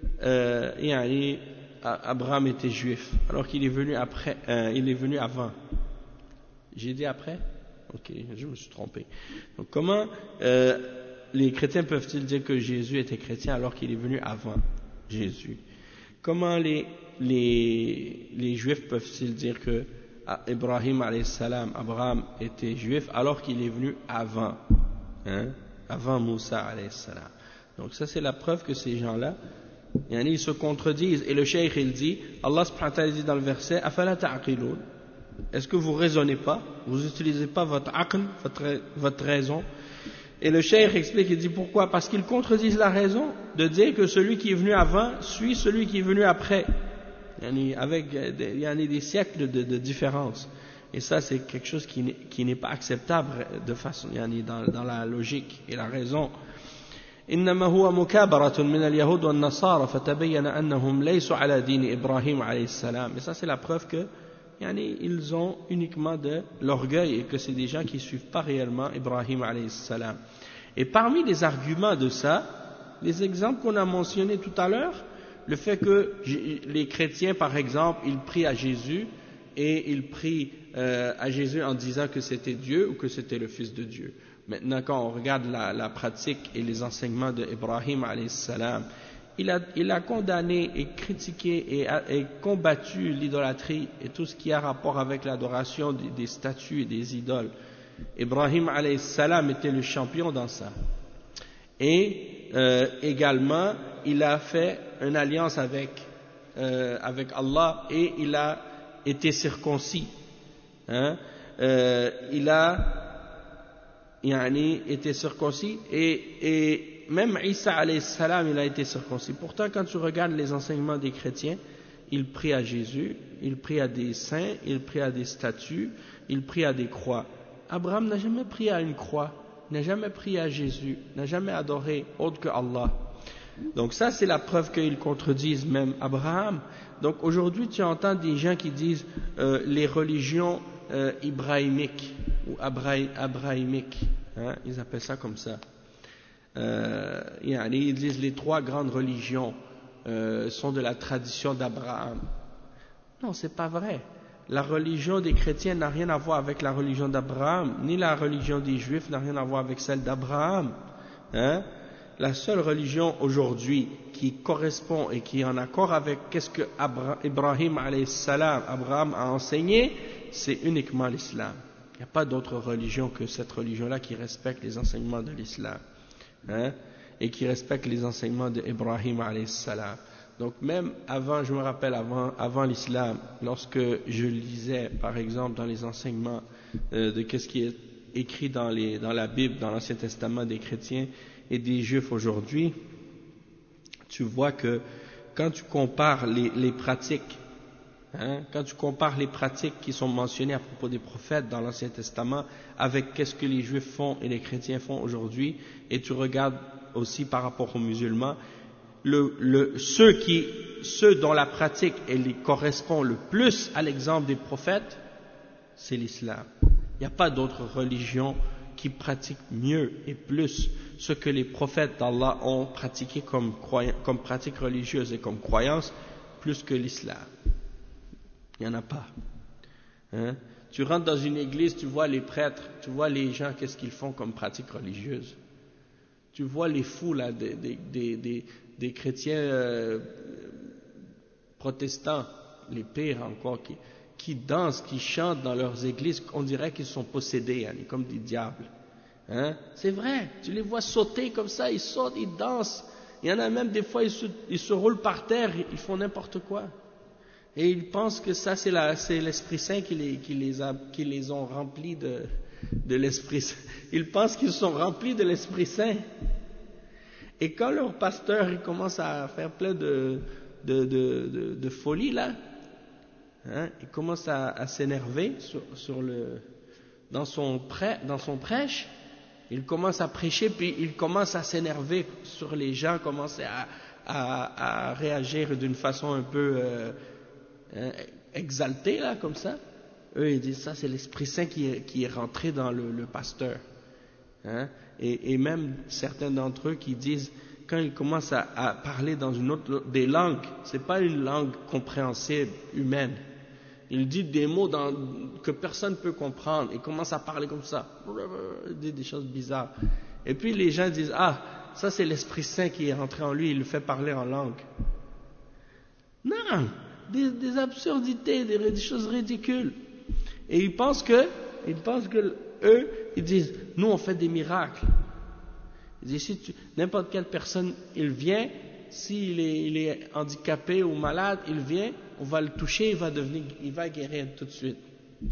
Abraham était juif alors qu'il est venu après, il est venu avant? J'ai dit après? Ok, je me suis trompé. Donc comment les chrétiens peuvent-ils dire que Jésus était chrétien alors qu'il est venu avant Jésus? Comment les juifs peuvent-ils dire que Ibrahim alayhi salam, Abraham était juif alors qu'il est venu avant, avant Moussa alayhi salam? Donc ça c'est la preuve que ces gens-là, ils se contredisent. Et le cheikh il dit, Allah subhanahu wa ta'ala dit dans le verset, afala ta'aqilun, est-ce que vous raisonnez pas, vous n'utilisez pas votre aql, votre raison? Et le cheikh explique, il dit pourquoi? Parce qu'ils contredisent la raison de dire que celui qui est venu avant suit celui qui est venu après, avec des siècles de différence. Et ça c'est quelque chose qui n'est pas acceptable de façon, dans la logique et la raison. إنما هو مكابرة من اليهود والنصارى فتبين أنهم ليسوا على دين إبراهيم عليه السلام. Et ça c'est la preuve que ils ont uniquement de l'orgueil et que c'est des gens qui ne suivent pas réellement Ibrahim alayhi salam. Et parmi les arguments de ça, les exemples qu'on a mentionnés tout à l'heure, le fait que les chrétiens, par exemple, ils prient à Jésus et ils prient à Jésus en disant que c'était Dieu ou que c'était le Fils de Dieu. Maintenant, quand on regarde la pratique et les enseignements d'Ibrahim alayhi salam, il a condamné et critiqué et combattu l'idolâtrie et tout ce qui a rapport avec l'adoration des statues et des idoles. Ibrahim alayhi salam était le champion dans ça. Et également, il a fait une alliance avec Allah et il a été circoncis. Hein? Il a été circoncis et même Isa alayhi salam il a été circoncis. Pourtant, quand tu regardes les enseignements des chrétiens, ils prient à Jésus, ils prient à des saints, ils prient à des statues, ils prient à des croix. Abraham n'a jamais prié à une croix, n'a jamais prié à Jésus, n'a jamais adoré autre que Allah. Donc ça, c'est la preuve qu'ils contredisent même Abraham. Donc aujourd'hui, tu entends des gens qui disent les religions ibrahimiques ou abrahamiques, hein, ils appellent ça comme ça. Ils disent les 3 grandes religions sont de la tradition d'Abraham. Non, c'est pas vrai. La religion des chrétiens n'a rien à voir avec la religion d'Abraham, ni la religion des juifs n'a rien à voir avec celle d'Abraham. Hein? La seule religion aujourd'hui qui correspond et qui est en accord avec qu'est-ce que Ibrahim alayhi salam, Abraham a enseigné, c'est uniquement l'islam. Il n'y a pas d'autre religion que cette religion-là qui respecte les enseignements de l'islam, hein, et qui respecte les enseignements d'Ibrahim alayhi salam. Donc même avant, je me rappelle avant l'islam, lorsque je lisais par exemple dans les enseignements de qu'est-ce qui est écrit dans la Bible, dans l'Ancien Testament des chrétiens et des juifs aujourd'hui, tu vois que quand tu compares les pratiques, hein, quand tu compares les pratiques qui sont mentionnées à propos des prophètes dans l'Ancien Testament avec qu'est-ce que les juifs font et les chrétiens font aujourd'hui, et tu regardes aussi par rapport aux musulmans, ceux dont la pratique correspond le plus à l'exemple des prophètes, c'est l'islam. Il n'y a pas d'autre religion qui pratique mieux et plus ce que les prophètes d'Allah ont pratiqué comme pratique religieuse et comme croyance, plus que l'islam. Il n'y en a pas. Hein? Tu rentres dans une église, tu vois les prêtres, tu vois les gens, qu'est-ce qu'ils font comme pratique religieuse. Tu vois les fous là, des chrétiens protestants, les pires encore, qui dansent, qui chantent dans leurs églises, on dirait qu'ils sont possédés, hein, comme des diables. Hein? C'est vrai, tu les vois sauter comme ça, ils sautent, ils dansent. Il y en a même des fois, ils se roulent par terre, ils font n'importe quoi. Et ils pensent que ça, c'est l'Esprit Saint qui les ont remplis de l'Esprit Saint. Ils pensent qu'ils sont remplis de l'Esprit Saint. Et quand leur pasteur il commence à faire plein de folie là, hein, il commence à s'énerver dans son prêche, il commence à prêcher puis il commence à s'énerver sur les gens, commence à réagir d'une façon un peu exaltée là comme ça. Eux ils disent ça c'est l'Esprit Saint qui est rentré dans le pasteur. Hein? Et même certains d'entre eux qui disent quand ils commencent à parler dans une autre des langues, c'est pas une langue compréhensible humaine. Il dit des mots que personne ne peut comprendre. Il commence à parler comme ça, il dit des choses bizarres. Et puis les gens disent ah ça c'est l'Esprit Saint qui est rentré en lui, il le fait parler en langue. Non, des absurdités, des choses ridicules. Et ils pensent que eux, ils disent, nous on fait des miracles. Ils disent, si n'importe quelle personne, il vient, s'il est handicapé ou malade, il vient, on va le toucher, il va guérir tout de suite.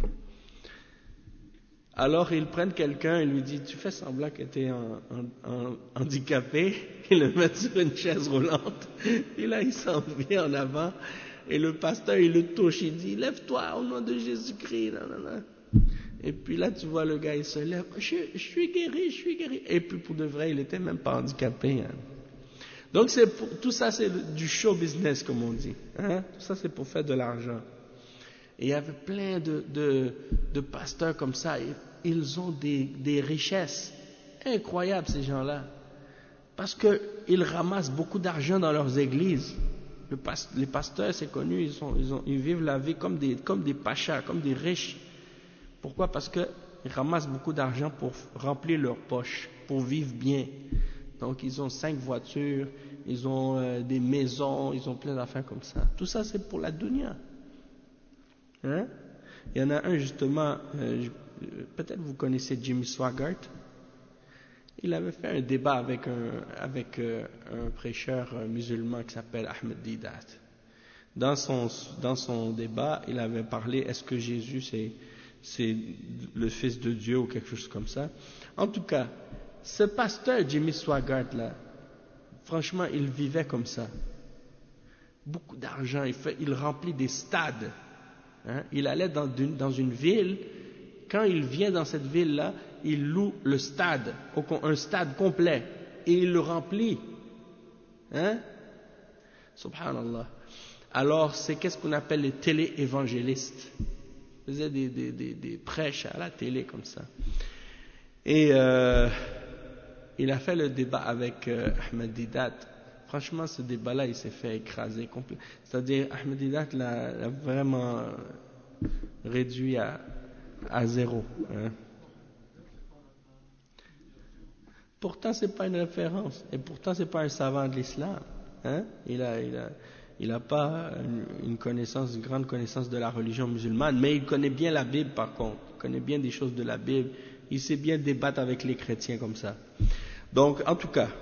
Alors ils prennent quelqu'un et lui disent, tu fais semblant que tu es handicapé, ils le mettent sur une chaise roulante, et là il s'en vient en avant, et le pasteur il le touche, il dit, lève-toi au nom de Jésus-Christ, nanana. Et puis là, tu vois le gars, il se lève, je suis guéri. Et puis pour de vrai, il n'était même pas handicapé. Hein. Donc tout ça, c'est du show business, comme on dit. Hein. Tout ça, c'est pour faire de l'argent. Et il y avait plein de pasteurs comme ça. Ils ont des richesses incroyables, ces gens-là. Parce qu'ils ramassent beaucoup d'argent dans leurs églises. Les pasteurs, c'est connu, ils vivent la vie comme des pachas, comme des riches. Pourquoi? Parce qu'ils ramassent beaucoup d'argent pour remplir leurs poches, pour vivre bien. Donc ils ont 5 voitures, ils ont des maisons, ils ont plein d'affaires comme ça. Tout ça, c'est pour la dunya. Hein? Il y en a un justement, peut-être vous connaissez Jimmy Swaggart. Il avait fait un débat avec un prêcheur musulman qui s'appelle Ahmed Didat. Dans son débat, il avait parlé, est-ce que Jésus c'est le Fils de Dieu ou quelque chose comme ça. En tout cas, ce pasteur Jimmy Swaggart là, franchement, il vivait comme ça. Beaucoup d'argent, il remplit des stades. Hein? Il allait dans une ville. Quand il vient dans cette ville-là, il loue le stade, un stade complet, et il le remplit. Hein? Subhanallah. Alors, c'est qu'est-ce qu'on appelle les télé-évangélistes. Ils faisaient des prêches à la télé comme ça. Et il a fait le débat avec Ahmed Didat. Franchement, ce débat-là, il s'est fait écraser complètement. C'est-à-dire, Ahmed Didat l'a vraiment réduit à zéro. Hein. Pourtant, c'est pas une référence. Et pourtant, c'est pas un savant de l'islam. Hein. Il a pas une grande connaissance de la religion musulmane, mais il connaît bien la Bible par contre. Il connaît bien des choses de la Bible. Il sait bien débattre avec les chrétiens comme ça. Donc, en tout cas,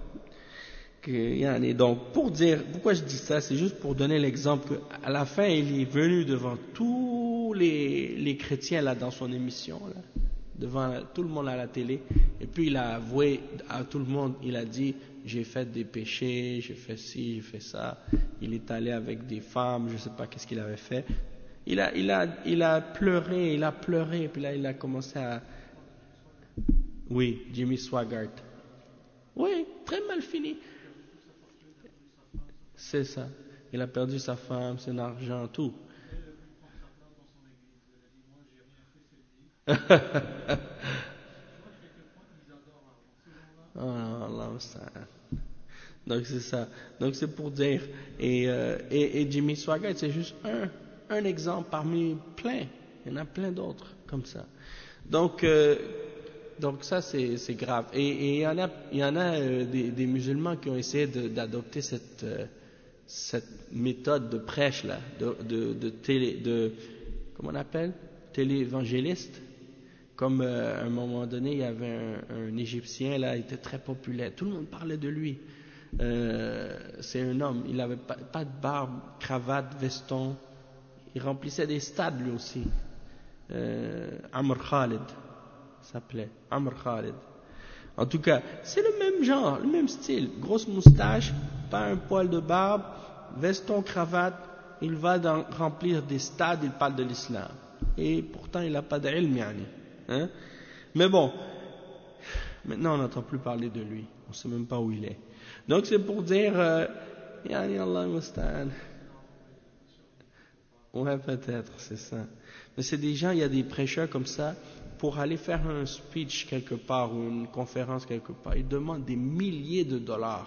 donc pour dire, pourquoi je dis ça, c'est juste pour donner l'exemple qu'à la fin, il est venu devant tous les chrétiens là dans son émission, là, devant tout le monde à la télé, et puis il a avoué à tout le monde, il a dit, j'ai fait des péchés, j'ai fait ci, j'ai fait ça, il est allé avec des femmes, je sais pas qu'est-ce qu'il avait fait, il a pleuré, et puis là il a commencé à... Oui, Jimmy Swaggart. Oui, très mal fini. C'est ça. Il a perdu sa femme, son argent, tout. Donc c'est ça. Donc c'est pour dire. Et Jimmy Swaggart, c'est juste un exemple parmi plein. Il y en a plein d'autres comme ça. Donc ça c'est grave. Et il y en a des musulmans qui ont essayé d'adopter cette méthode de prêche là, comment on appelle, téléévangéliste. Comme à un moment donné, il y avait un Égyptien là, il était très populaire. Tout le monde parlait de lui. C'est un homme. Il n'avait pas de barbe, cravate, veston. Il remplissait des stades lui aussi. Amr Khalid s'appelait. Amr Khalid. En tout cas, c'est le même genre, le même style. Grosse moustache, pas un poil de barbe, veston, cravate. Il va remplir des stades, il parle de l'islam. Et pourtant, il n'a pas d'ilm, yani. Hein? Mais bon, maintenant on n'entend plus parler de lui. On ne sait même pas où il est. Donc c'est pour dire, yani Allah musta'an. Ouais, peut-être, c'est ça. Mais c'est des gens, il y a des prêcheurs comme ça, pour aller faire un speech quelque part ou une conférence quelque part, ils demandent des milliers de dollars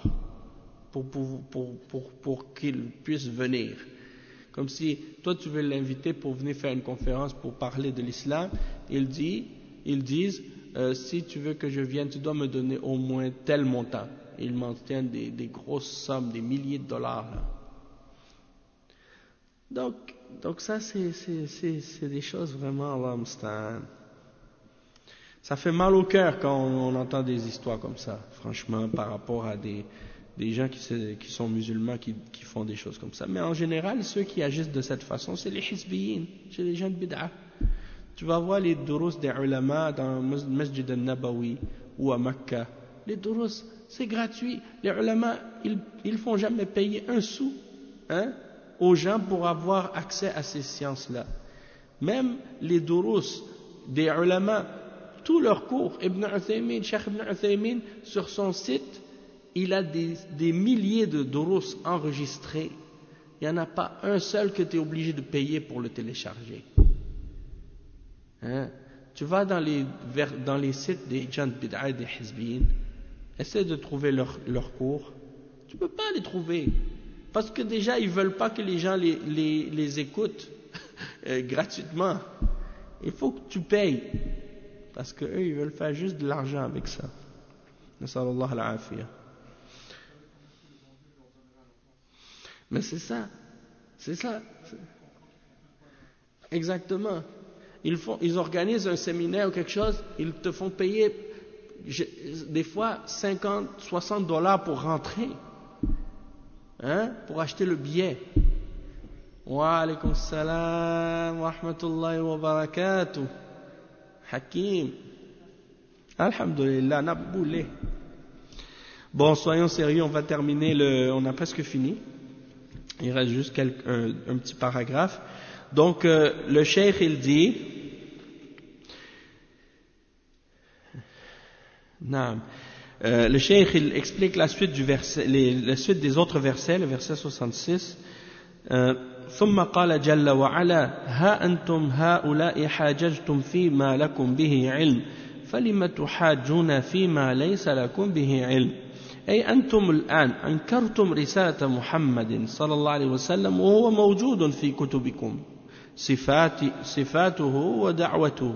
pour qu'ils puissent venir. Comme si toi tu veux l'inviter pour venir faire une conférence pour parler de l'islam, ils disent si tu veux que je vienne, tu dois me donner au moins tel montant. Ils mentionnent des grosses sommes, des milliers de dollars. Là. Donc ça c'est des choses vraiment Allah musta'an. Ça fait mal au cœur quand on entend des histoires comme ça, franchement, par rapport à des gens qui sont musulmans qui font des choses comme ça. Mais en général, ceux qui agissent de cette façon, c'est les hizbiyin, c'est les gens de bid'a. Tu vas voir les durus des ulama dans le Masjid al-Nabawi ou à Mecca. Les durus, c'est gratuit. Les ulama, ils font jamais payer un sou aux gens pour avoir accès à ces sciences-là. Même les durus des ulama, tous leurs cours, Cheikh Ibn Uthaymin, sur son site, il a des milliers de durus enregistrés. Il n'y en a pas un seul que tu es obligé de payer pour le télécharger. Tu vas dans les sites des gens de bid'a et des hizbiyin, essaie de trouver leurs cours. Tu ne peux pas les trouver. parce que déjà ils veulent pas que les gens les écoutent gratuitement. Il faut que tu payes, parce que eux ils veulent faire juste de l'argent avec ça. Nasallallahu al-afiyah. Mais c'est ça. Exactement. Ils organisent un séminaire ou quelque chose, ils te font payer des fois 50, 60 dollars pour rentrer, pour acheter le billet. Wa alaykum salam wa rahmatullahi wa barakatuh. Hakim. Alhamdulillah, naboulé. Bon, soyons sérieux, on va terminer on a presque fini. Il reste juste un petit paragraphe. Donc, le cheikh, il dit, le cheikh, il explique la suite du verset, la suite des autres versets, le verset 66. ثم قال جل وعلا ها أنتم هؤلاء حاججتم فيما لكم به علم فلم تحاجون فيما ليس لكم به علم أي أنتم الآن أنكرتم رسالة محمد صلى الله عليه وسلم وهو موجود في كتبكم صفاته ودعوته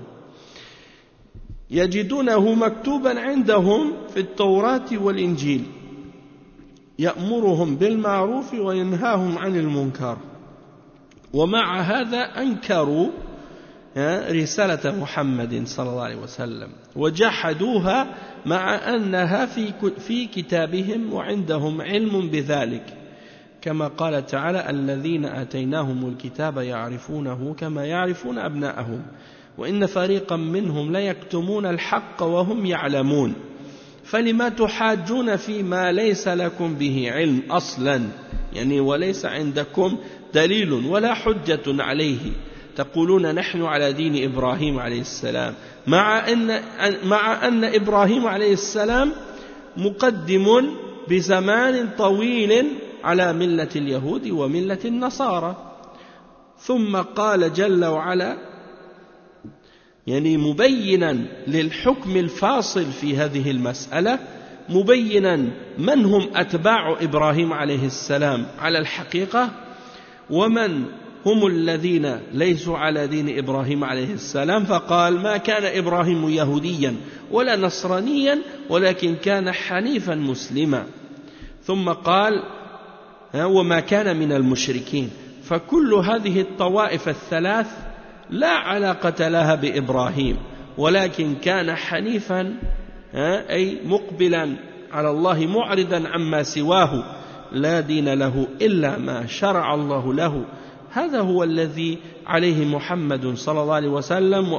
يجدونه مكتوبا عندهم في التوراة والإنجيل يأمرهم بالمعروف وينهاهم عن المنكر ومع هذا أنكروا رسالة محمد صلى الله عليه وسلم وجحدوها مع أنها في كتابهم وعندهم علم بذلك كما قال تعالى الذين آتيناهم الكتاب يعرفونه كما يعرفون أبناءهم وإن فريقا منهم ليكتمون الحق وهم يعلمون فلما تحاجون فيما ليس لكم به علم أصلا يعني وليس عندكم دليل ولا حجة عليه تقولون نحن على دين إبراهيم عليه السلام مع أن إبراهيم عليه السلام مقدم بزمان طويل على ملة اليهود وملة النصارى ثم قال جل وعلا يعني مبينا للحكم الفاصل في هذه المسألة مبينا من هم أتباع إبراهيم عليه السلام على الحقيقة ومن هم الذين ليسوا على دين إبراهيم عليه السلام فقال ما كان إبراهيم يهوديا ولا نصرانيا ولكن كان حنيفا مسلما ثم قال وما كان من المشركين فكل هذه الطوائف الثلاث لا علاقة لها بإبراهيم ولكن كان حنيفا أي مقبلا على الله معرضا عما سواه لا دين له إلا ما شرع الله له هذا هو الذي عليه محمد صلى الله عليه وسلم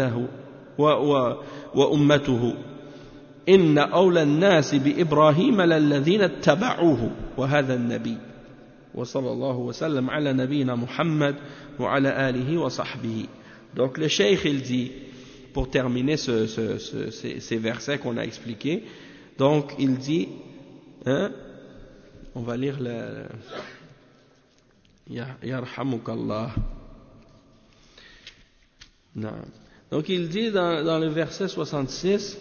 وأمته إن أولى الناس بإبراهيم للذين اتبعوه وهذا النبي وصلى الله وسلم على نبينا محمد وعلى آله وصحبه. Donc le cheikh il dit, pour terminer ces versets qu'on a expliqués, donc il dit, on va lire le Yarhamukallah. Donc il dit dans le verset 66,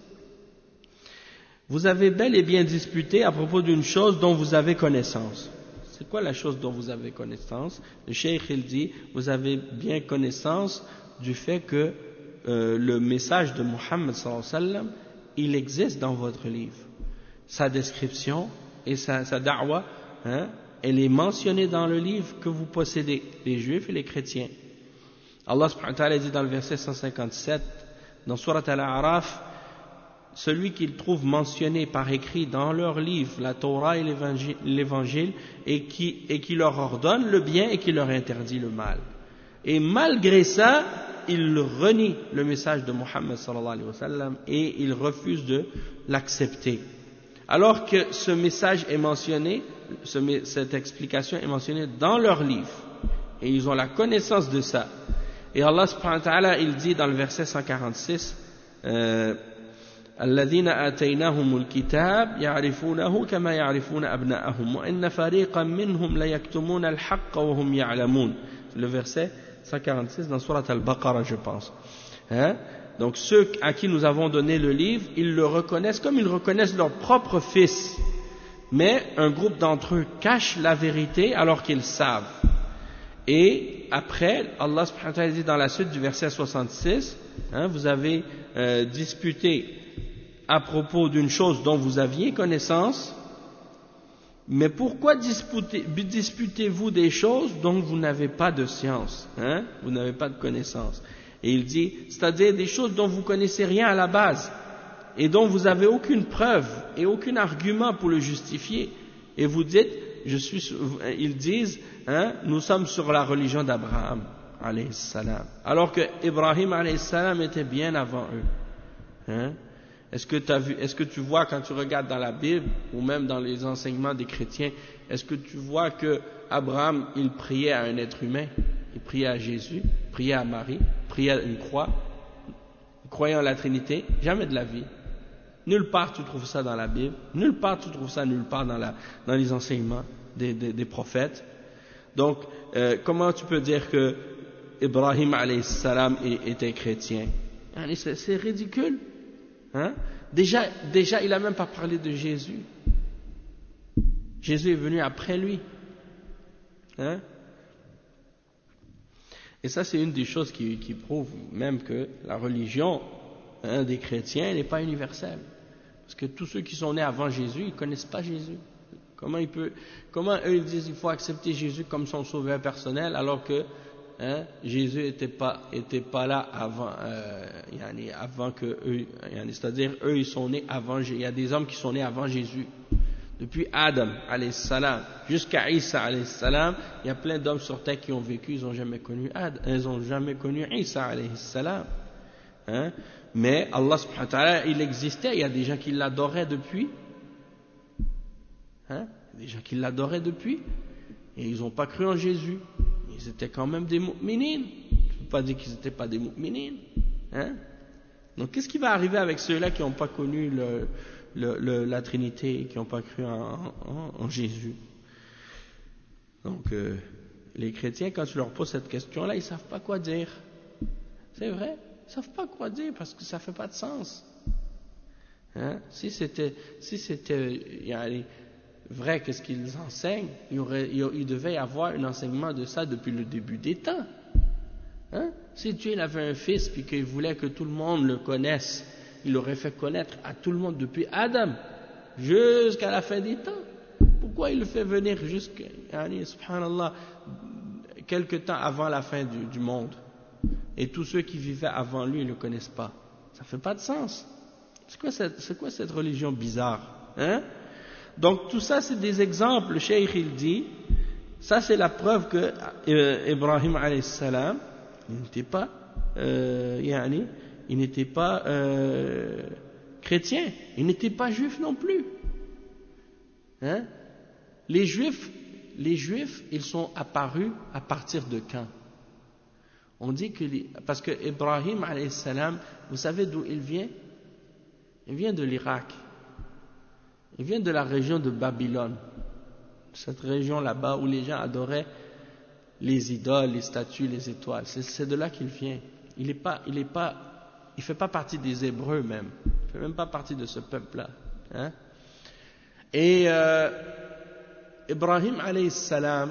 vous avez bel et bien disputé à propos d'une chose dont vous avez connaissance. C'est quoi la chose dont vous avez connaissance? Le cheikh il dit, vous avez bien connaissance du fait que le message de Muhammad sallallahu alayhi wa sallam, il existe dans votre livre. Sa description et sa da'wa, elle est mentionnée dans le livre que vous possédez, les juifs et les chrétiens. Allah subhanahu wa ta'ala dit dans le verset 157, dans Surat Al-A'raf, celui qu'ils trouvent mentionné par écrit dans leur livre, la Torah et l'évangile, et qui leur ordonne le bien et qui leur interdit le mal. Et malgré ça, ils renient le message de Muhammad sallallahu alayhi wa sallam et ils refusent de l'accepter. Alors que ce message est mentionné, cette explication est mentionnée dans leur livre, et ils ont la connaissance de ça. Et Allah subhanahu wa ta'ala, il dit dans le verset 146, الذين آتيناهم الكتاب يعرفونه كما يعرفون أبناءهم وإن فريقا منهم ليكتمون الحق وهم يعلمون. Le verset 146 dans Surat Al-Baqarah, je pense. Donc ceux à qui nous avons donné le livre, ils le reconnaissent comme ils reconnaissent leur propre fils, Mais un groupe d'entre eux cache la vérité alors qu'ils savent. Et après, Allah subhanahu wa ta'ala dit dans la suite du verset 66, vous avez disputé à propos d'une chose dont vous aviez connaissance, mais pourquoi disputez-vous des choses dont vous n'avez pas de science, vous n'avez pas de connaissance? Et il dit, c'est-à-dire des choses dont vous connaissez rien à la base, et dont vous n'avez aucune preuve et aucun argument pour le justifier. Et vous dites, ils disent, nous sommes sur la religion d'Abraham, alayhi salam. Alors que Ibrahim, alayhi salam, était bien avant eux. Est-ce que tu vois quand tu regardes dans la Bible, ou même dans les enseignements des chrétiens, est-ce que tu vois que Abraham, il priait à un être humain? Il priait à Jésus, il priait à Marie, il priait à une croix, il croyait en la Trinité? Jamais de la vie. Nulle part tu trouves ça dans la Bible, nulle part tu trouves ça nulle part dans les enseignements des prophètes. Donc, comment tu peux dire que Ibrahim alayhi salam était chrétien? C'est ridicule. Déjà, il n'a même pas parlé de Jésus. Jésus est venu après lui. Et ça, c'est une des choses qui prouve même que la religion des chrétiens n'est pas universelle. Parce que tous ceux qui sont nés avant Jésus, ils ne connaissent pas Jésus. Comment eux ils disent qu'il faut accepter Jésus comme son sauveur personnel alors que Jésus n'était pas là avant, avant que eux, c'est-à-dire eux ils sont nés avant. Il y a des hommes qui sont nés avant Jésus. Depuis Adam alayhi salam jusqu'à Isa alayhi salam, il y a plein d'hommes sur terre qui ont vécu, ils n'ont jamais connu Adam, ils n'ont jamais connu Isa alayhi salam. Mais Allah subhanahu wa ta'ala, il existait, il y a des gens qui l'adoraient depuis. Des gens qui l'adoraient depuis. Et ils n'ont pas cru en Jésus. Ils étaient quand même des mu'minines. Je ne peux pas dire qu'ils n'étaient pas des mu'minines. Donc qu'est-ce qui va arriver avec ceux-là qui n'ont pas connu la Trinité, qui n'ont pas cru en Jésus? Donc les chrétiens, quand tu leur poses cette question-là, ils ne savent pas quoi dire. C'est vrai. Ils ne savent pas quoi dire parce que ça ne fait pas de sens. Si c'était vrai qu'est-ce qu'ils enseignent, il devait y avoir un enseignement de ça depuis le début des temps. Si Dieu avait un fils et qu'il voulait que tout le monde le connaisse, il l'aurait fait connaître à tout le monde depuis Adam jusqu'à la fin des temps. Pourquoi il le fait venir subhanallah, quelque temps avant la fin du monde? Et tous ceux qui vivaient avant lui ne le connaissent pas. Ça ne fait pas de sens. C'est quoi cette religion bizarre? Donc tout ça c'est des exemples. Le cheikh il dit, ça c'est la preuve que Ibrahim alayhi salam, il n'était pas chrétien, il n'était pas juif non plus. Les juifs, ils sont apparus à partir de quand? On dit que parce que Ibrahim alayhi salam, vous savez d'où il vient? Il vient de l'Irak. Il vient de la région de Babylone. Cette région là-bas où les gens adoraient les idoles, les statues, les étoiles. C'est de là qu'il vient. Il fait pas partie des Hébreux même. Il fait même pas partie de ce peuple-là. Et Ibrahim alayhi salam,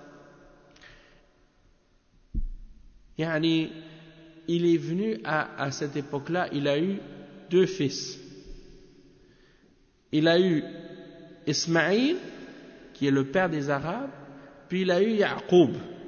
il est venu à cette époque-là, il a eu 2 fils. Il a eu Ismaïl, qui est le père des Arabes, puis il a eu Yaqub,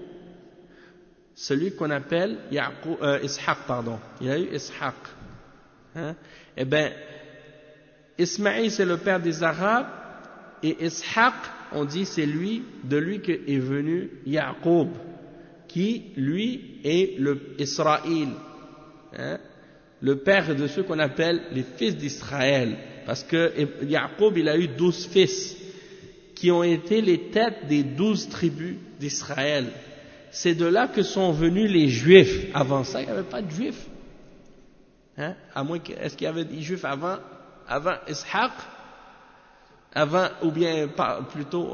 celui qu'on appelle Ishaq, pardon. Il a eu Ishaq. Eh bien, Ismaïl c'est le père des Arabes, et Ishaq, on dit c'est de lui qu'est venu Yaqub, qui lui est le Israël, le père de ceux qu'on appelle les fils d'Israël, parce que Yaqub il a eu 12 fils qui ont été les têtes des 12 tribus d'Israël. C'est de là que sont venus les Juifs. Avant ça, il n'y avait pas de Juifs. À moins est-ce qu'il y avait des Juifs avant Ishaq, ou bien plutôt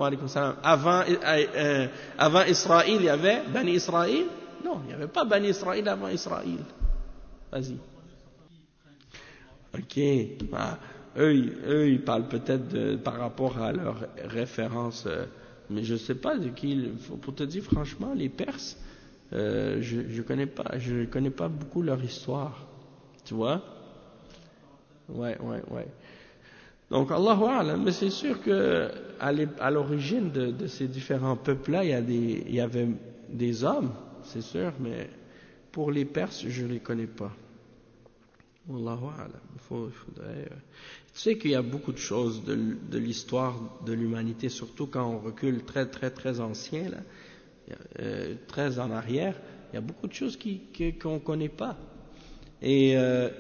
avant Israël, il y avait Bani Israël? Non, il n'y avait pas Bani Israël avant Israël. Vas-y. Ok. Ils parlent peut-être par rapport à leur référence, mais je sais pas de qui. Pour te dire franchement, les Perses, je connais pas beaucoup leur histoire, tu vois. Ouais. Donc Allahu A'lam, mais c'est sûr que à l'origine de ces différents peuples-là, il y avait des hommes, c'est sûr, mais pour les Perses, je les connais pas. Wallahu a'lam. Tu sais qu'il y a beaucoup de choses de l'histoire de l'humanité, surtout quand on recule très très très ancien, là, très en arrière, il y a beaucoup de choses qu'on ne connaît pas. Et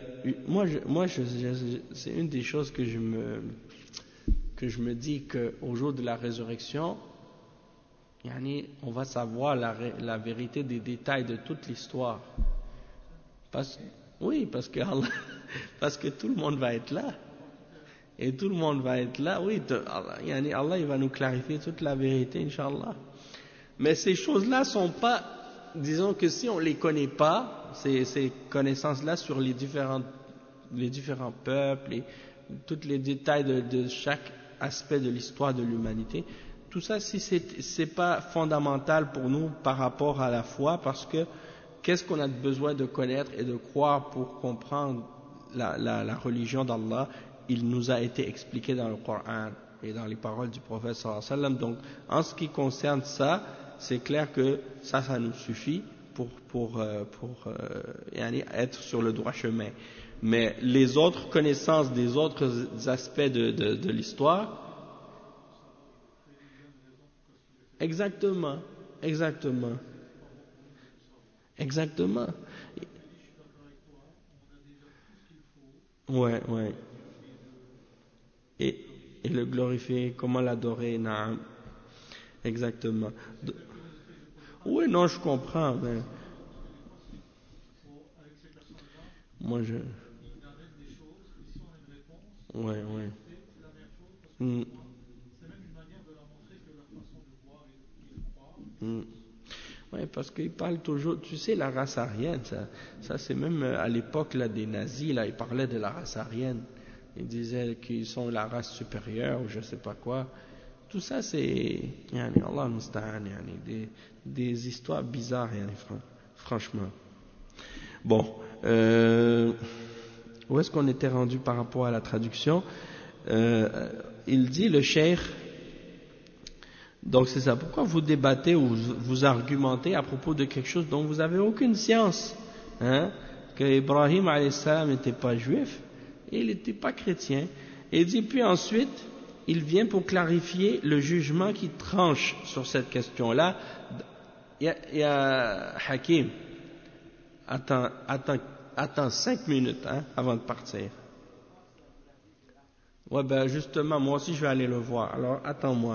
c'est une des choses que je me dis qu'au jour de la résurrection, on va savoir la vérité des détails de toute l'histoire. Parce que tout le monde va être là. Et tout le monde va être là. Oui, Allah il va nous clarifier toute la vérité, Inch'Allah. Mais ces choses-là sont pas, disons que si on les connaît pas, ces connaissances-là sur les différents peuples, et tous les détails de chaque aspect de l'histoire de l'humanité, tout ça, si c'est pas fondamental pour nous par rapport à la foi, parce que qu'est-ce qu'on a besoin de connaître et de croire pour comprendre la religion d'Allah? Il nous a été expliqué dans le Coran et dans les paroles du prophète sallallahu alayhi wa sallam. Donc, en ce qui concerne ça, c'est clair que ça nous suffit pour être sur le droit chemin. Mais les autres connaissances des autres aspects de l'histoire, exactement. Ouais. Et le glorifier, comment l'adorer, naam. Exactement. Oui, non, je comprends, mais moi ouais. Mm. Ouais, parce qu'ils parlent toujours, tu sais, la race aryenne, ça c'est même à l'époque là des nazis, là, ils parlaient de la race aryenne. Ils disaient qu'ils sont la race supérieure ou je sais pas quoi. Tout ça c'est, Allah musta'an, des histoires bizarres, franchement. Bon, où est-ce qu'on était rendu par rapport à la traduction? Il dit le cheikh. Donc c'est ça. Pourquoi vous débattez ou vous argumentez à propos de quelque chose dont vous n'avez aucune science, que Ibrahim alayhi salam n'était pas juif et il n'était pas chrétien. Et il dit puis ensuite il vient pour clarifier le jugement qui tranche sur cette question-là. Il y a Hakim. Attends 5 minutes avant de partir. Ouais, ben justement, moi aussi je vais aller le voir. Alors attends-moi.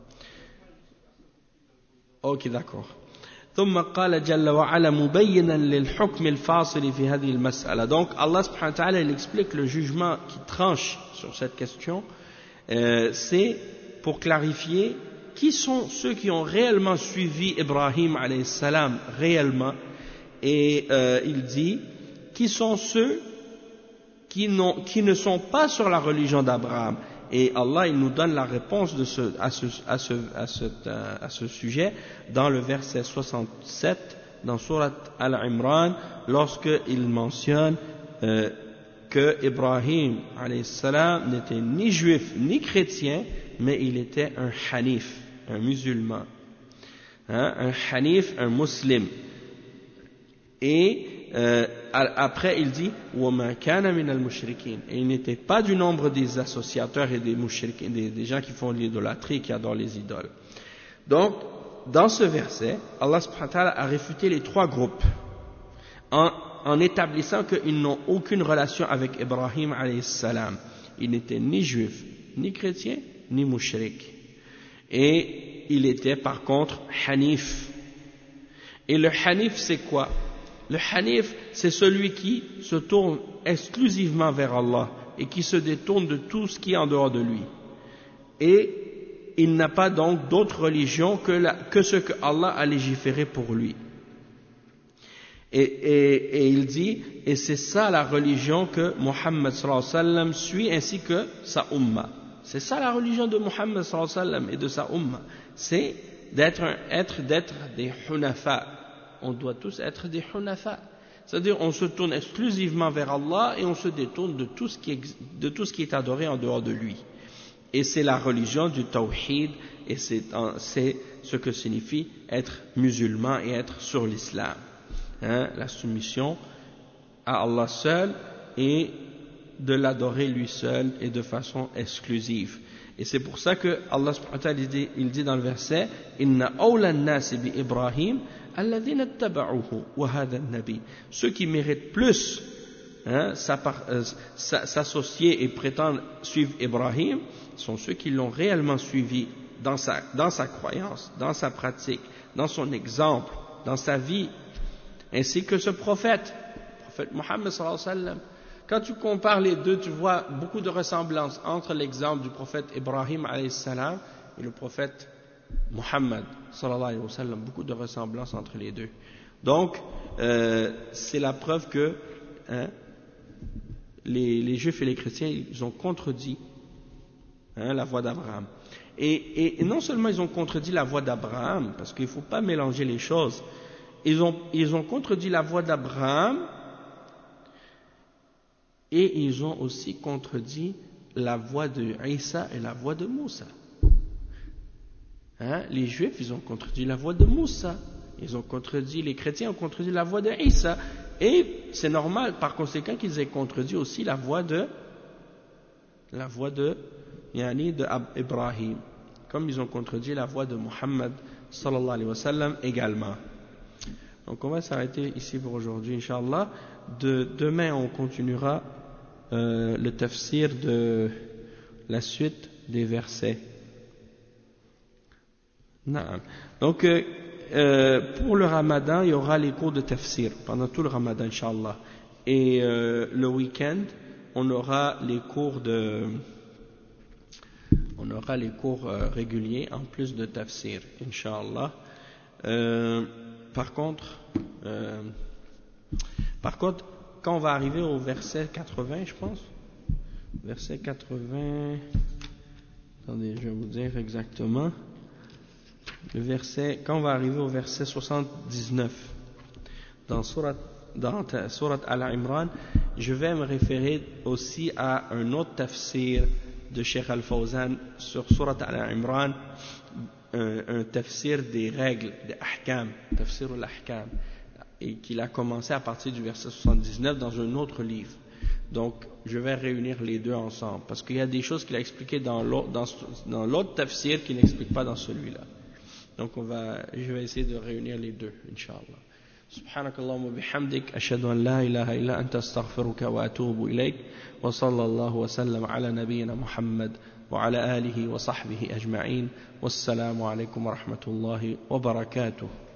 Ok, d'accord. ثم قال جل وعلا مبينا للحكم الفاصل في هذه المسألة. Donc Allah subhanahu wa ta'ala il explique le jugement qui tranche sur cette question. C'est pour clarifier qui sont ceux qui ont réellement suivi Ibrahim alayhi salam réellement. Et il dit qui sont ceux qui ne sont pas sur la religion d'Abraham. Et Allah il nous donne la réponse à ce sujet dans le verset 67 dans Surat Al-Imran lorsqu'il mentionne que Ibrahim alayhi salam n'était ni juif ni chrétien mais il était un hanif, un musulman, un hanif, un musulman. Et après il dit وَمَا كَانَ مِنَ الْمُشْرِكِينَ et il n'était pas du nombre des associateurs et des mushrikin, des gens qui font l'idolâtrie, qui adorent les idoles. Donc dans ce verset Allah subhanahu wa ta'ala a réfuté les trois groupes en établissant qu'ils n'ont aucune relation avec Ibrahim alayhi salam. Il n'était ni juif, ni chrétien, ni mushrik. Et il était par contre hanif. Et le hanif c'est quoi? Le hanif, c'est celui qui se tourne exclusivement vers Allah et qui se détourne de tout ce qui est en dehors de lui. Et il n'a pas donc d'autre religion que ce que Allah a légiféré pour lui. Et il dit, et c'est ça la religion que Muhammad sallallahu alayhi wa sallam suit ainsi que sa umma. C'est ça la religion de Muhammad sallallahu alayhi wa sallam et de sa umma. C'est d'être des hunafa. On doit tous être des hunafa. C'est-à-dire, on se tourne exclusivement vers Allah et on se détourne de tout ce qui est adoré en dehors de lui. Et c'est la religion du tawhid, et c'est ce que signifie être musulman et être sur l'islam. La soumission à Allah seul et de l'adorer lui seul et de façon exclusive. Et c'est pour ça que Allah subhanahu wa ta'ala il dit dans le verset Inna awla an-nasi bi Ibrahim alladhina ittaba'uhu wa hadha an-nabi. Ceux qui méritent plus s'associer et prétendre suivre Ibrahim sont ceux qui l'ont réellement suivi dans sa croyance, dans sa pratique, dans son exemple, dans sa vie, ainsi que ce prophète Muhammad sallallahu alayhi wa sallam. Quand tu compares les deux, tu vois beaucoup de ressemblances entre l'exemple du prophète Ibrahim alayhi salam et le prophète Muhammad sallallahu alayhi wa sallam, beaucoup de ressemblances entre les deux. Donc, c'est la preuve que les Juifs et les chrétiens, ils ont contredit la voie d'Abraham. Et non seulement ils ont contredit la voie d'Abraham, parce qu'il ne faut pas mélanger les choses, ils ont contredit la voie d'Abraham et ils ont aussi contredit la voie de Isa et la voie de Moussa. Les Juifs, ils ont contredit la voie de Moussa, les chrétiens ont contredit la voie de Isa, et c'est normal par conséquent qu'ils aient contredit aussi la voie de Ibrahim, comme ils ont contredit la voie de Muhammad sallallahu alayhi wa sallam également. Donc on va s'arrêter ici pour aujourd'hui, Inch'Allah. Demain on continuera le tafsir de la suite des versets. Donc pour le Ramadan, il y aura les cours de tafsir pendant tout le Ramadan, Inch'Allah. Et le week-end, on aura les cours réguliers en plus de tafsir, Inch'Allah. Par contre, quand on va arriver au verset 80, je pense, verset 80, attendez, je vais vous dire exactement, quand on va arriver au verset 79, dans Surat Al-Imran, je vais me référer aussi à un autre tafsir de Cheikh Al-Fawzan sur Surat Al-Imran, un tafsir des règles, des ahkam, tafsir al-ahkam, et qu'il a commencé à partir du verset 79 dans un autre livre. Donc, je vais réunir les deux ensemble, parce qu'il y a des choses qu'il a expliquées dans l'autre tafsir qu'il n'explique pas dans celui-là. Donc, je vais essayer de réunir les deux, Inch'Allah. Subhanakallahumma bihamdik, ashhadu an la ilaha illa anta astaghfiruka wa atubu ilayk, wa sallallahu wa sallam ala nabiyyina Muhammad wa ala alihi wa sahbihi ajma'in. Wassalamu alaykum wa rahmatullahi wa barakatuh.